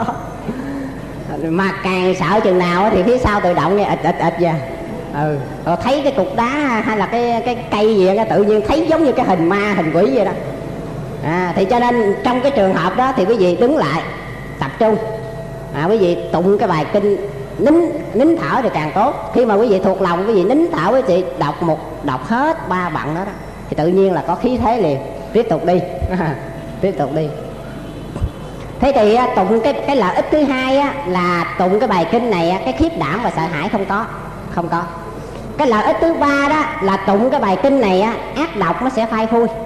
Mà càng sợ chừng nào thì phía sau tự động nghe ịch vậy. Rồi thấy cái cục đá hay là cái cây gì đó, tự nhiên thấy giống như cái hình ma hình quỷ vậy đó. Thì cho nên trong cái trường hợp đó thì quý vị đứng lại tập trung, quý vị tụng cái bài kinh, nín thở thì càng tốt. Khi mà quý vị thuộc lòng, quý vị nín thở, quý vị đọc hết 3 bận đó, thì tự nhiên là có khí thế liền. Tiếp tục đi. Tiếp tục đi. Thế thì tụng cái lợi ích thứ hai á, là tụng cái bài kinh này cái khiếp đảm và sợ hãi không có. Cái lợi ích thứ ba đó là tụng cái bài kinh này ác độc nó sẽ phai phui.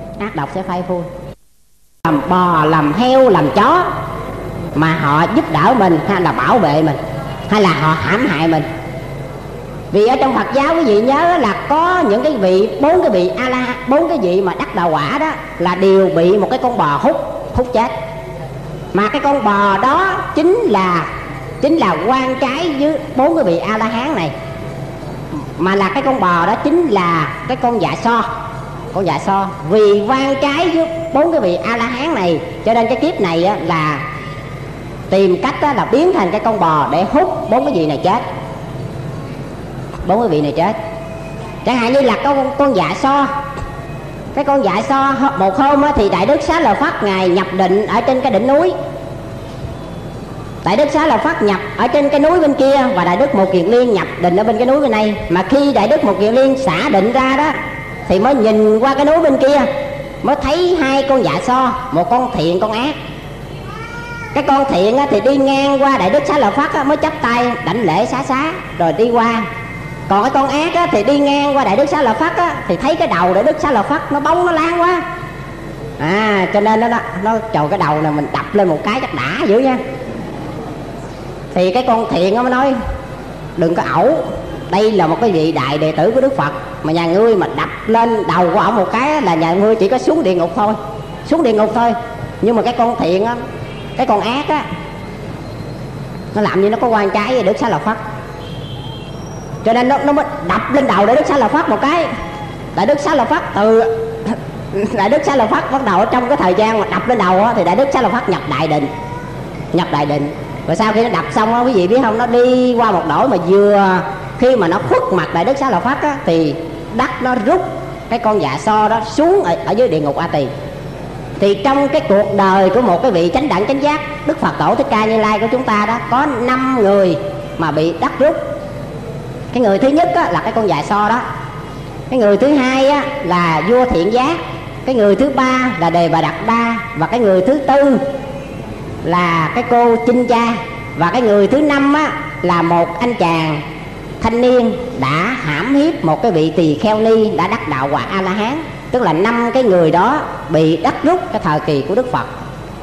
Làm bò, làm heo, làm chó mà họ giúp đỡ mình, hay là bảo vệ mình, hay là họ hãm hại mình. Vì ở trong Phật giáo quý vị nhớ là có những cái vị, 4 cái vị A-la, 4 cái vị mà đắc đạo quả đó là đều bị một cái con bò hút chết. Mà cái con bò đó chính là quan trái với 4 cái vị A-la-hán này. Mà là cái con bò đó chính là cái con dạ so. Vì quan trái với 4 cái vị A-la-hán này, cho nên cái kiếp này là tìm cách là biến thành cái con bò để hút 4 cái vị này chết. 4 cái vị này chết. Chẳng hạn như là con dạ so. Cái con dạ so một hôm thì Đại Đức Xá Lợi Phất ngài nhập định ở trên cái đỉnh núi. Đại Đức Xá Lợi Phất nhập ở trên cái núi bên kia, và Đại Đức Một Kiền Liên nhập định ở bên cái núi bên này. Mà khi Đại Đức Một Kiền Liên xả định ra đó, thì mới nhìn qua cái núi bên kia, mới thấy 2 con dạ so, một con thiện, con ác. Cái con thiện thì đi ngang qua Đại Đức Xá Lợi Phất mới chắp tay đảnh lễ xá rồi đi qua. Còn cái con ác thì đi ngang qua Đại Đức Xá Lợi Phất thì thấy cái đầu Đại Đức Xá Lợi Phất nó bóng, nó lan quá, cho nên nó trời, cái đầu này mình đập lên một cái chắc đã dữ nha. Thì cái con thiện mới nói đừng có ẩu, đây là một cái vị đại đệ tử của Đức Phật, mà nhà ngươi mà đập lên đầu của ổng một cái là nhà ngươi chỉ có xuống địa ngục thôi. Nhưng mà cái con thiện cái con ác nó làm như nó có quan trái với Đức Xá Lợi Phất, cho nên nó mới đập lên đầu Đại Đức Xá Lợi Phất một cái. Đại Đức Xá Lợi Phất Đại Đức Xá Lợi Phất bắt đầu trong cái thời gian mà đập lên đầu thì Đại Đức Xá Lợi Phất nhập đại định. Rồi sau khi nó đập xong quý vị biết không, nó đi qua một đổi mà vừa khi mà nó khuất mặt Đại Đức Xá Lợi Phất thì đất nó rút cái con dạ so đó xuống ở dưới địa ngục A Tỳ. Thì trong cái cuộc đời của một cái vị chánh đẳng chánh giác Đức Phật Tổ Thích Ca Như Lai của chúng ta đó, có 5 người mà bị đất rút. Cái người thứ nhất là cái con dạ so đó. Cái người thứ hai là vua Thiện Giác. Cái người thứ ba là Đề Bà Đạt Đa. Và cái người thứ tư là cái cô Chinh Cha. Và cái người thứ 5 là một anh chàng thanh niên đã hãm hiếp một cái vị tỳ kheo ni đã đắc đạo quả A-la-hán. Tức là 5 cái người đó bị đất rút cái thời kỳ của Đức Phật.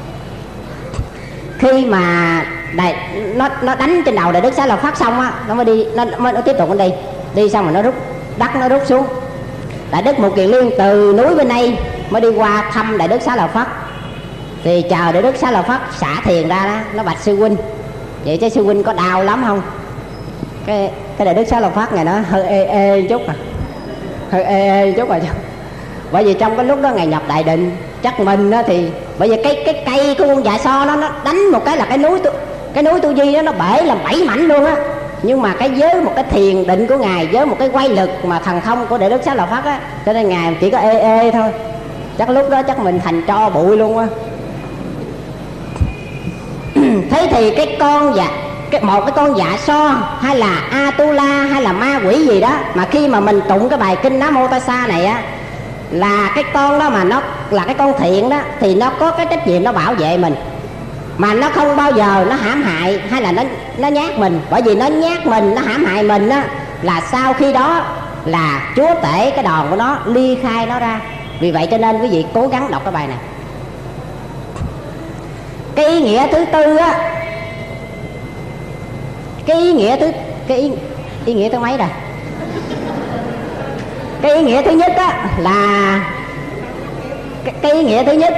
Khi mà nó đánh trên đầu Đại Đức Xá Lợi Phất xong nó mới đi, nó tiếp tục đi xong rồi nó rút đất, nó rút xuống. Đại Đức Một Kiền Liên từ núi bên đây mới đi qua thăm Đại Đức Xá Lợi Phất. Thì chờ Đại Đức Xá Lợi Phất xả thiền ra đó, nó bạch sư huynh, vậy chứ sư huynh có đau lắm không? Cái Đại Đức Xá Lợi Phất này nó hơi ê chút chút rồi. Bởi vì trong cái lúc đó ngài nhập đại định chắc mình thì bởi vì cái cây của con dạ so nó đánh một cái là cái núi Tu Di đó, nó bể làm 7 mảnh luôn á. Nhưng mà với một cái thiền định của ngài, với một cái quay lực mà thần thông của Đại Đức Xá Lợi Phất cho nên ngài chỉ có ê thôi. Chắc lúc đó chắc mình thành tro bụi luôn á. Thế thì một cái con dạ so hay là Atula hay là ma quỷ gì đó, mà khi mà mình tụng cái bài kinh Nam Mô Tassa này là cái con đó mà nó là cái con thiện đó, thì nó có cái trách nhiệm nó bảo vệ mình, mà nó không bao giờ nó hãm hại hay là nó nhát mình. Bởi vì nó nhát mình, nó hãm hại mình là sau khi đó là chúa tể cái đòn của nó, ly khai nó ra. Vì vậy cho nên quý vị cố gắng đọc cái bài này. Cái ý nghĩa thứ tư cái ý nghĩa thứ mấy rồi? Cái ý nghĩa thứ nhất là cái ý nghĩa thứ nhất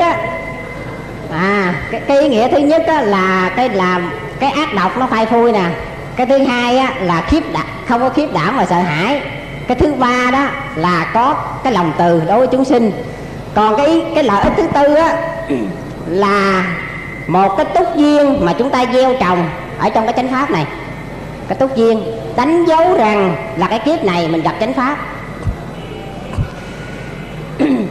cái ý nghĩa thứ nhất là cái ác độc nó phai phui nè. Cái thứ hai là không có khiếp đảm và sợ hãi. Cái thứ ba đó là có cái lòng từ đối với chúng sinh. Còn cái lợi ích thứ tư là một cái túc duyên mà chúng ta gieo trồng ở trong cái chánh pháp này. Cái túc duyên đánh dấu rằng là cái kiếp này mình gặp chánh pháp.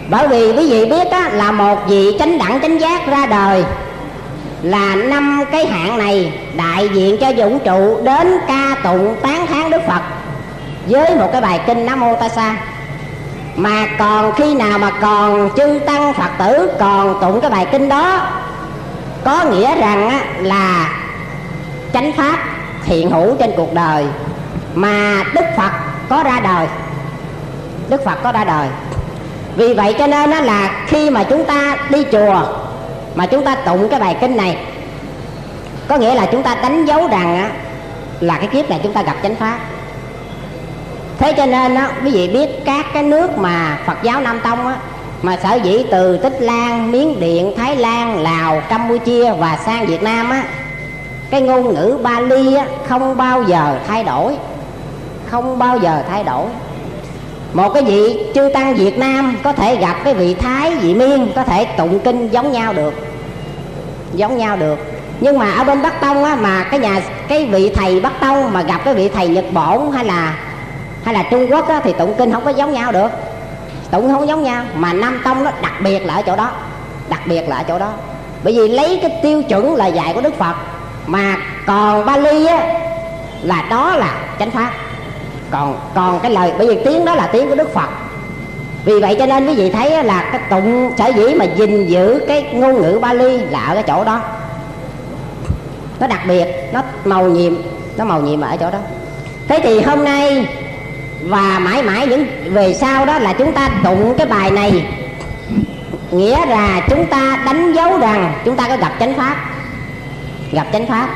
Bởi vì quý vị biết á, là một vị chánh đẳng chánh giác ra đời là 5 cái hạng này đại diện cho vũ trụ đến ca tụng tán thán Đức Phật với một cái bài kinh Nam Mô Tassa. Mà còn khi nào mà còn chư tăng Phật tử còn tụng cái bài kinh đó, có nghĩa rằng á, là chánh pháp hiện hữu trên cuộc đời mà Đức Phật có ra đời. Đức Phật có ra đời. Vì vậy cho nên á, là khi mà chúng ta đi chùa mà chúng ta tụng cái bài kinh này, có nghĩa là chúng ta đánh dấu rằng á, là cái kiếp này chúng ta gặp chánh pháp. Thế cho nên á, quý vị biết các cái nước mà Phật giáo Nam Tông á, mà sở dĩ từ Tích Lan, Miến Điện, Thái Lan, Lào, Campuchia và sang Việt Nam á, cái ngôn ngữ Bali á, không bao giờ thay đổi. Không bao giờ thay đổi. Một cái vị chư tăng Việt Nam có thể gặp cái vị Thái, vị Miên có thể tụng kinh giống nhau được. Giống nhau được. Nhưng mà ở bên Bắc Tông á, mà cái vị thầy Bắc Tông mà gặp cái vị thầy Nhật Bản hay là Trung Quốc á, thì tụng kinh không có giống nhau được. Tụng không giống nhau. Mà Nam Tông nó đặc biệt là ở chỗ đó. Đặc biệt là ở chỗ đó. Bởi vì lấy cái tiêu chuẩn lời dạy của Đức Phật. Mà còn Bali á, là đó là chánh pháp. Còn cái lời, bởi vì tiếng đó là tiếng của Đức Phật. Vì vậy cho nên quý vị thấy là cái tụng sở dĩ mà gìn giữ cái ngôn ngữ Bali là ở cái chỗ đó. Nó đặc biệt, nó màu nhiệm ở chỗ đó. Thế thì hôm nay và mãi mãi những về sau đó là chúng ta tụng cái bài này, nghĩa là chúng ta đánh dấu rằng chúng ta có gặp chánh pháp. Gặp chánh pháp.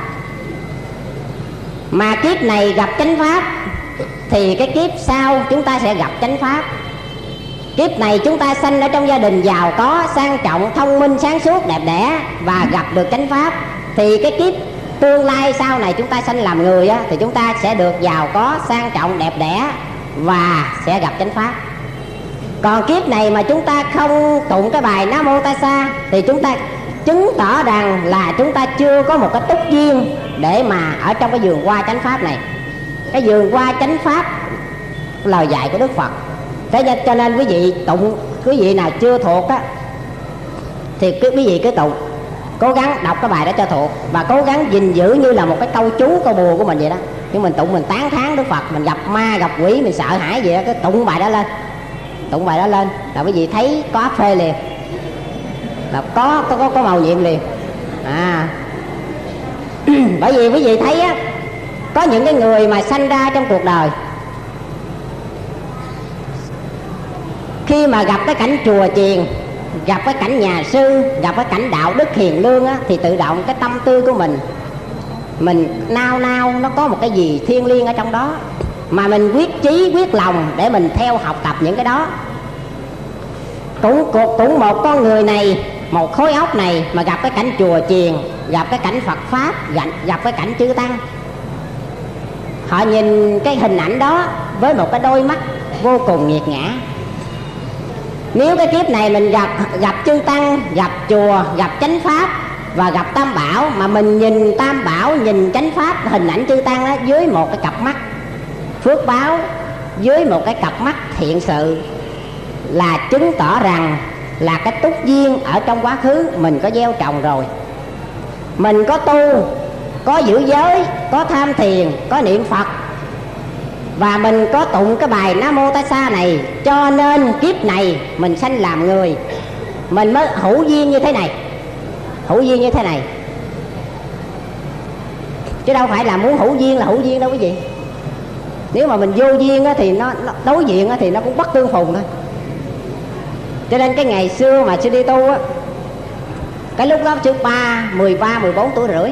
Mà kiếp này gặp chánh pháp thì cái kiếp sau chúng ta sẽ gặp chánh pháp. Kiếp này chúng ta sanh ở trong gia đình giàu có, sang trọng, thông minh, sáng suốt, đẹp đẽ và gặp được chánh pháp. Thì cái kiếp tương lai sau này chúng ta sanh làm người á, thì chúng ta sẽ được giàu có, sang trọng, đẹp đẽ và sẽ gặp chánh pháp. Còn kiếp này mà chúng ta không tụng cái bài Nam Mô Tassa thì chúng ta chứng tỏ rằng là chúng ta chưa có một cái túc duyên để mà ở trong cái vườn hoa chánh pháp này. Cái vườn hoa chánh pháp lời dạy của Đức Phật. Thế cho nên quý vị tụng, quý vị nào chưa thuộc á thì quý vị cứ tụng, cố gắng đọc cái bài đó cho thuộc và cố gắng gìn giữ như là một cái câu chú, câu bùa của mình vậy đó. Nhưng mình tụng, mình tán thán Đức Phật, mình gặp ma gặp quỷ mình sợ hãi vậy đó, cứ tụng bài đó lên. Tụng bài đó lên là quý vị thấy có áp phê liền, là có màu nhiệm liền. Bởi vì quý vị thấy á, có những cái người mà sanh ra trong cuộc đời, khi mà gặp cái cảnh chùa chiền, gặp cái cảnh nhà sư, gặp cái cảnh đạo đức hiền lương á, thì tự động cái tâm tư của mình nao nó có một cái gì thiêng liêng ở trong đó, mà mình quyết chí quyết lòng để mình theo học tập những cái đó. Cũng một con người này, một khối óc này mà gặp cái cảnh chùa chiền, gặp cái cảnh Phật pháp, gặp cái cảnh chư tăng, họ nhìn cái hình ảnh đó với một cái đôi mắt vô cùng nghiệt ngã. Nếu cái kiếp này mình gặp chư tăng, gặp chùa, gặp chánh pháp và gặp tam bảo, mà mình nhìn tam bảo, nhìn chánh pháp, hình ảnh chư tăng đó dưới một cái cặp mắt phước báo, dưới một cái cặp mắt thiện sự, là chứng tỏ rằng là cái túc duyên ở trong quá khứ mình có gieo trồng rồi. Mình có tu, có giữ giới, có tham thiền, có niệm Phật, và mình có tụng cái bài Nam Mô Tassa này, cho nên kiếp này mình sanh làm người, mình mới hữu duyên như thế này. Hữu duyên như thế này, chứ đâu phải là muốn hữu duyên là hữu duyên đâu quý vị. Nếu mà mình vô duyên á, thì nó đối diện á, thì nó cũng bất tương phùng thôi. Cho nên cái ngày xưa mà sư đi tu á, cái lúc đó sư 13, 14 tuổi rưỡi.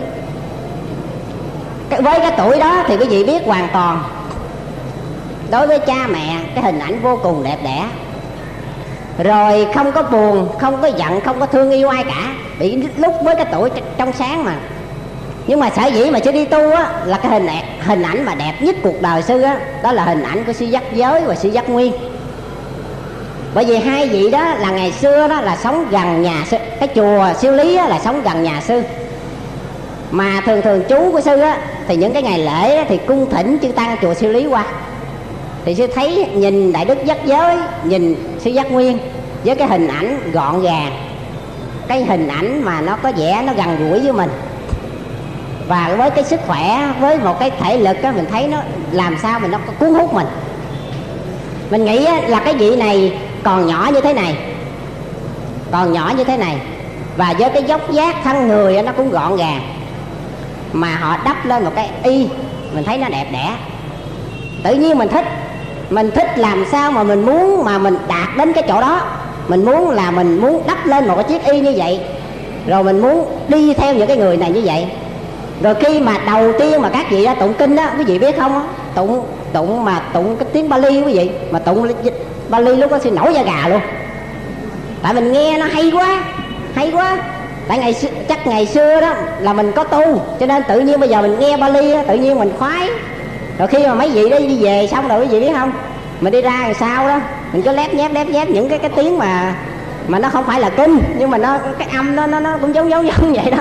Với cái tuổi đó thì quý vị biết hoàn toàn, đối với cha mẹ cái hình ảnh vô cùng đẹp đẽ, rồi không có buồn, không có giận, không có thương yêu ai cả. Bị lúc với cái tuổi trong sáng mà. Nhưng mà sở dĩ mà sư đi tu á, là cái hình ảnh mà đẹp nhất cuộc đời sư á, đó là hình ảnh của sư Giác Giới và sư Giác Nguyên. Bởi vì hai vị đó là ngày xưa đó là sống gần nhà sư. Cái chùa Siêu Lý á, là sống gần nhà sư. Mà thường chú của sư á, thì những cái ngày lễ á, thì cung thỉnh chư tăng chùa Siêu Lý qua. Thì sư thấy nhìn Đại Đức Giác Giới, nhìn sư Giác Nguyên, với cái hình ảnh gọn gàng, cái hình ảnh mà nó có vẻ nó gần gũi với mình, và với cái sức khỏe, với một cái thể lực á, mình thấy nó làm sao mà nó cuốn hút mình. Mình nghĩ á, là cái vị này còn nhỏ như thế này, còn nhỏ như thế này, và với cái dốc vác thân người á, nó cũng gọn gàng, mà họ đắp lên một cái y mình thấy nó đẹp đẽ. Tự nhiên mình thích làm sao mà mình muốn mà mình đạt đến cái chỗ đó. Mình muốn đắp lên một cái chiếc y như vậy, rồi mình muốn đi theo những cái người này như vậy. Rồi khi mà đầu tiên mà các vị đã tụng kinh đó, quý vị biết không, tụng cái tiếng Bali, quý vị mà tụng Bali lúc đó xin nổi da gà luôn. Tại mình nghe nó hay quá. Tại ngày xưa đó là mình có tu, cho nên tự nhiên bây giờ mình nghe Bali đó, tự nhiên mình khoái. Rồi khi mà mấy vị đó đi về xong rồi, quý vị biết không, mình đi ra làm sao đó, mình cứ lép nhép những cái tiếng mà nó không phải là kinh, nhưng mà nó cái âm nó cũng giống vậy đó.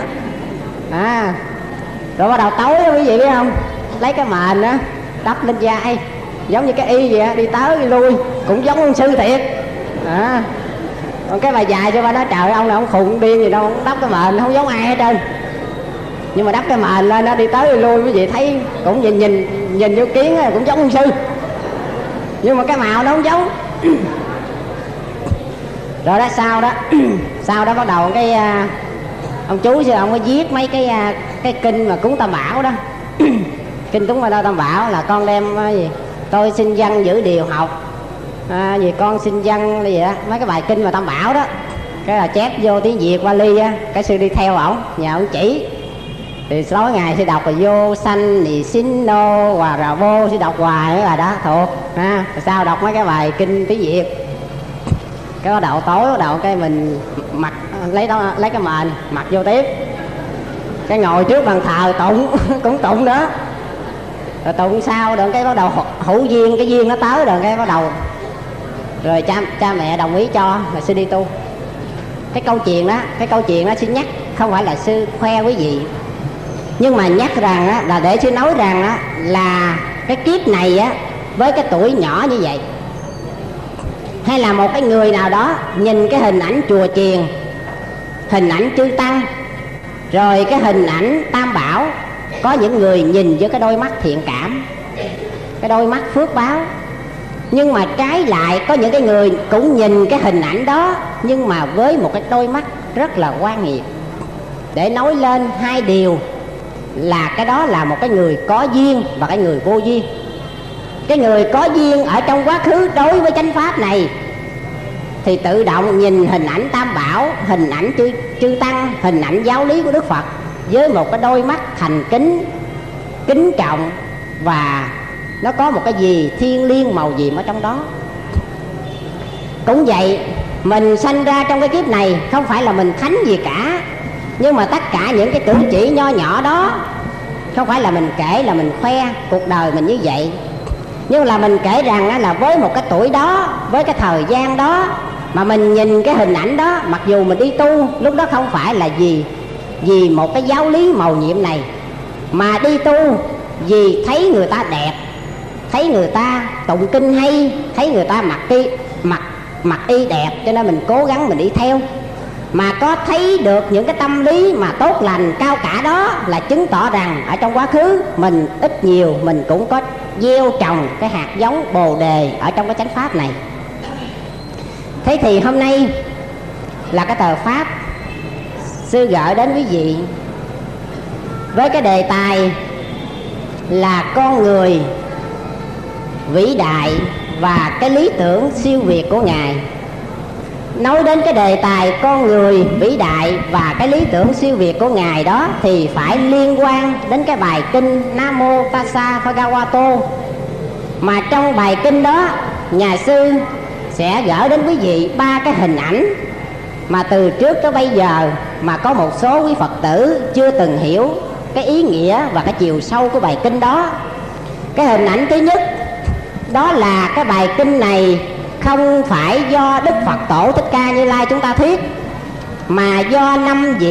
Rồi bắt đầu tối đó, quý vị biết không, lấy cái mền đó đắp lên vai giống như cái y vậy á, đi tới đi lui cũng giống ông sư thiệt. Còn cái bà dài cho ba nói trời, ông này ông khùng điên gì đâu, ông đắp cái mền không giống ai hết trơn. Nhưng mà đắp cái mền lên nó đi tới đi lui, quý vị thấy cũng nhìn vô kiến cũng giống ông sư, nhưng mà cái màu nó không giống. Rồi đó sau đó bắt đầu cái ông chú xưa ông có viết mấy cái kinh mà cúng Tam Bảo đó. Kinh cúng Tam Bảo là con đem gì tôi xin văn giữ điều học, gì con xin văn gì đó, mấy cái bài kinh mà Tam Bảo đó, cái là chép vô tiếng Việt Bali á, cái sư đi theo ổng, nhờ ổng chỉ. Thì tối ngày sẽ đọc là vô sanh thì xin nô hòa rà vô, sẽ đọc hoài nữa là đó thuộc ha. Sao đọc mấy cái bài kinh tiếng Việt, cái bắt đầu tối bắt đầu cái mình mặc lấy cái mền mặc vô tiếp, cái ngồi trước bàn thờ tụng cũng tụng nữa. Rồi tụng sao rồi cái bắt đầu hữu duyên, cái duyên nó tới rồi cái bắt đầu rồi cha mẹ đồng ý cho là sư đi tu. Cái câu chuyện đó xin nhắc, không phải là sư khoe quý vị, nhưng mà nhắc rằng á, là để sư nói rằng á, là cái kiếp này á, với cái tuổi nhỏ như vậy, hay là một cái người nào đó nhìn cái hình ảnh chùa chiền, hình ảnh chư tăng, rồi cái hình ảnh Tam Bảo, có những người nhìn với cái đôi mắt thiện cảm, cái đôi mắt phước báo. Nhưng mà trái lại có những cái người cũng nhìn cái hình ảnh đó, nhưng mà với một cái đôi mắt rất là oan nghiệt. Để nói lên hai điều là cái đó là một cái người có duyên và cái người vô duyên. Cái người có duyên ở trong quá khứ đối với chánh pháp này thì tự động nhìn hình ảnh Tam Bảo, hình ảnh chư tăng, hình ảnh giáo lý của Đức Phật với một cái đôi mắt thành kính trọng, và nó có một cái gì thiêng liêng màu nhiệm ở trong đó. Cũng vậy, mình sanh ra trong cái kiếp này không phải là mình thánh gì cả, nhưng mà tất cả những cái cử chỉ nho nhỏ đó không phải là mình kể là mình khoe cuộc đời mình như vậy, nhưng là mình kể rằng là với một cái tuổi đó, với cái thời gian đó mà mình nhìn cái hình ảnh đó, mặc dù mình đi tu lúc đó không phải là vì một cái giáo lý màu nhiệm này, mà đi tu vì thấy người ta đẹp, thấy người ta tụng kinh hay, thấy người ta mặc y đẹp, cho nên mình cố gắng mình đi theo. Mà có thấy được những cái tâm lý mà tốt lành cao cả đó là chứng tỏ rằng ở trong quá khứ mình ít nhiều mình cũng có gieo trồng cái hạt giống bồ đề ở trong cái chánh pháp này. Thế thì hôm nay là cái tờ pháp sư gửi đến quý vị với cái đề tài là con người vĩ đại và cái lý tưởng siêu việt của Ngài. Nói đến cái đề tài con người vĩ đại và cái lý tưởng siêu việt của Ngài đó thì phải liên quan đến cái bài kinh Nam Mô Tassa Bhagavato, mà trong bài kinh đó nhà sư sẽ gửi đến quý vị ba cái hình ảnh mà từ trước tới bây giờ mà có một số quý Phật tử chưa từng hiểu cái ý nghĩa và cái chiều sâu của bài kinh đó. Cái hình ảnh thứ nhất đó là cái bài kinh này không phải do Đức Phật Tổ Thích Ca Như Lai chúng ta thuyết, mà do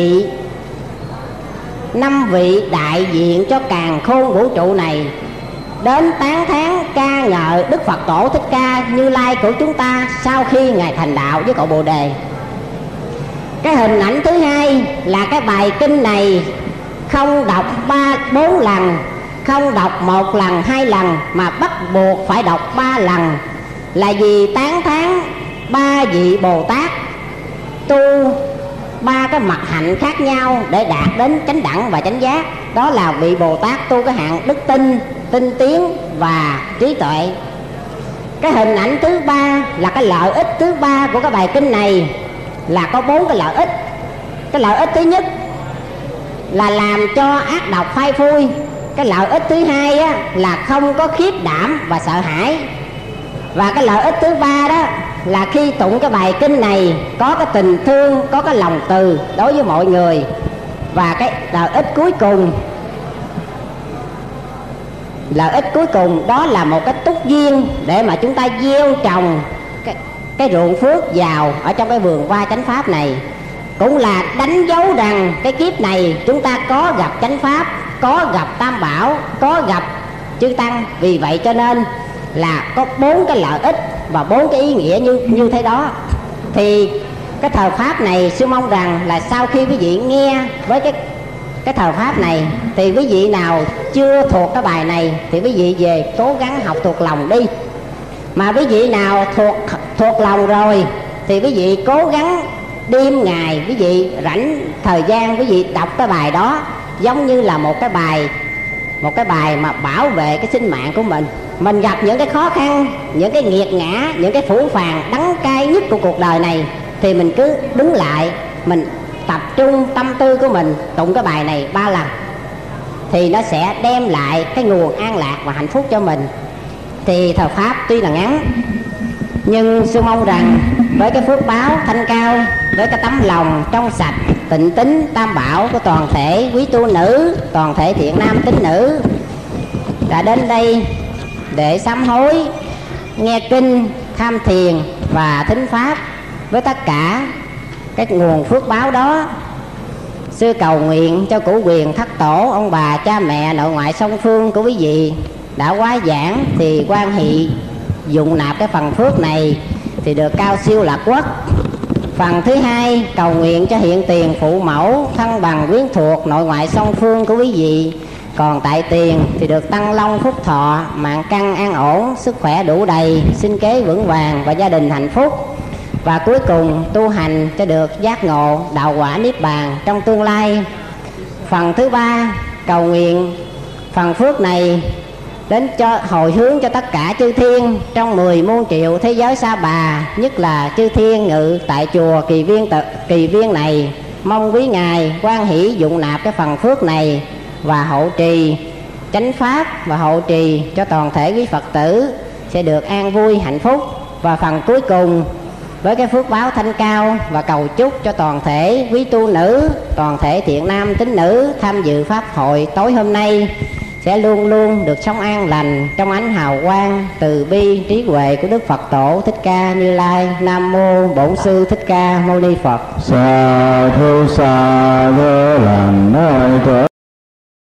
năm vị đại diện cho càn khôn vũ trụ này đến tán thán ca ngợi Đức Phật Tổ Thích Ca Như Lai của chúng ta sau khi Ngài thành đạo với cội Bồ Đề. Cái hình ảnh thứ hai là cái bài kinh này không đọc 3-4 lần, không đọc 1 lần 2 lần, mà bắt buộc phải đọc 3 lần, là vì tán thán 3 vị Bồ Tát tu 3 cái mặt hạnh khác nhau để đạt đến chánh đẳng và chánh giác. Đó là vị Bồ Tát tu cái hạng đức tin, tinh tiến và trí tuệ. Cái hình ảnh thứ ba là cái lợi ích thứ ba của cái bài kinh này, là có 4 cái lợi ích. Cái lợi ích thứ nhất là làm cho ác độc phai phui. Cái lợi ích thứ hai á, là không có khiếp đảm và sợ hãi. Và cái lợi ích thứ ba đó là khi tụng cái bài kinh này có cái tình thương, có cái lòng từ đối với mọi người. Và cái lợi ích cuối cùng đó là một cái túc duyên để mà chúng ta gieo trồng cái ruộng phước vào ở trong cái vườn hoa chánh pháp này, cũng là đánh dấu rằng cái kiếp này chúng ta có gặp chánh pháp, có gặp tam bảo, có gặp chư tăng. Vì vậy cho nên là có 4 cái lợi ích và 4 cái ý nghĩa như thế đó. Thì cái thờ pháp này sư mong rằng là sau khi quý vị nghe với cái thờ pháp này, thì quý vị nào chưa thuộc cái bài này thì quý vị về cố gắng học thuộc lòng đi. Mà quý vị nào thuộc lòng rồi thì quý vị cố gắng đêm ngày quý vị rảnh thời gian quý vị đọc cái bài đó, giống như là một cái bài mà bảo vệ cái sinh mạng của mình. Mình gặp những cái khó khăn, những cái nghiệt ngã, những cái phũ phàng đắng cay nhất của cuộc đời này, thì mình cứ đứng lại, mình tập trung tâm tư của mình tụng cái bài này 3 lần, thì nó sẽ đem lại cái nguồn an lạc và hạnh phúc cho mình. Thì thờ pháp tuy là ngắn, nhưng sư mong rằng với cái phước báo thanh cao, với cái tấm lòng trong sạch, tịnh tín tam bảo của toàn thể quý tu nữ, toàn thể thiện nam tín nữ đã đến đây để sám hối, nghe kinh, tham thiền và thính pháp. Với tất cả cái nguồn phước báo đó, sư cầu nguyện cho cửu quyền thất tổ, ông bà cha mẹ nội ngoại song phương của quý vị đã quá giảng thì quan hệ dụng nạp cái phần phước này thì được cao siêu lạc quốc. Phần thứ hai, cầu nguyện cho hiện tiền phụ mẫu, thân bằng quyến thuộc, nội ngoại song phương của quý vị. Còn tại tiền thì được tăng long phúc thọ, mạng căn an ổn, sức khỏe đủ đầy, sinh kế vững vàng và gia đình hạnh phúc. Và cuối cùng tu hành cho được giác ngộ đạo quả niết bàn trong tương lai. Phần thứ ba, cầu nguyện phần phước này đến cho hồi hướng cho tất cả chư thiên trong 10 muôn triệu thế giới Sa Bà, nhất là chư thiên ngự tại chùa Kỳ Viên này. Mong quý ngài hoan hỷ dụng nạp cái phần phước này và hộ trì chánh pháp, và hộ trì cho toàn thể quý Phật tử sẽ được an vui hạnh phúc. Và phần cuối cùng với cái phước báo thanh cao và cầu chúc cho toàn thể quý tu nữ, toàn thể thiện nam tín nữ tham dự pháp hội tối hôm nay sẽ luôn luôn được sống an lành trong ánh hào quang từ bi trí huệ của Đức Phật Tổ Thích Ca Như Lai. Nam mô Bổn Sư Thích Ca Mâu Ni Phật. Sa thú sa thú lành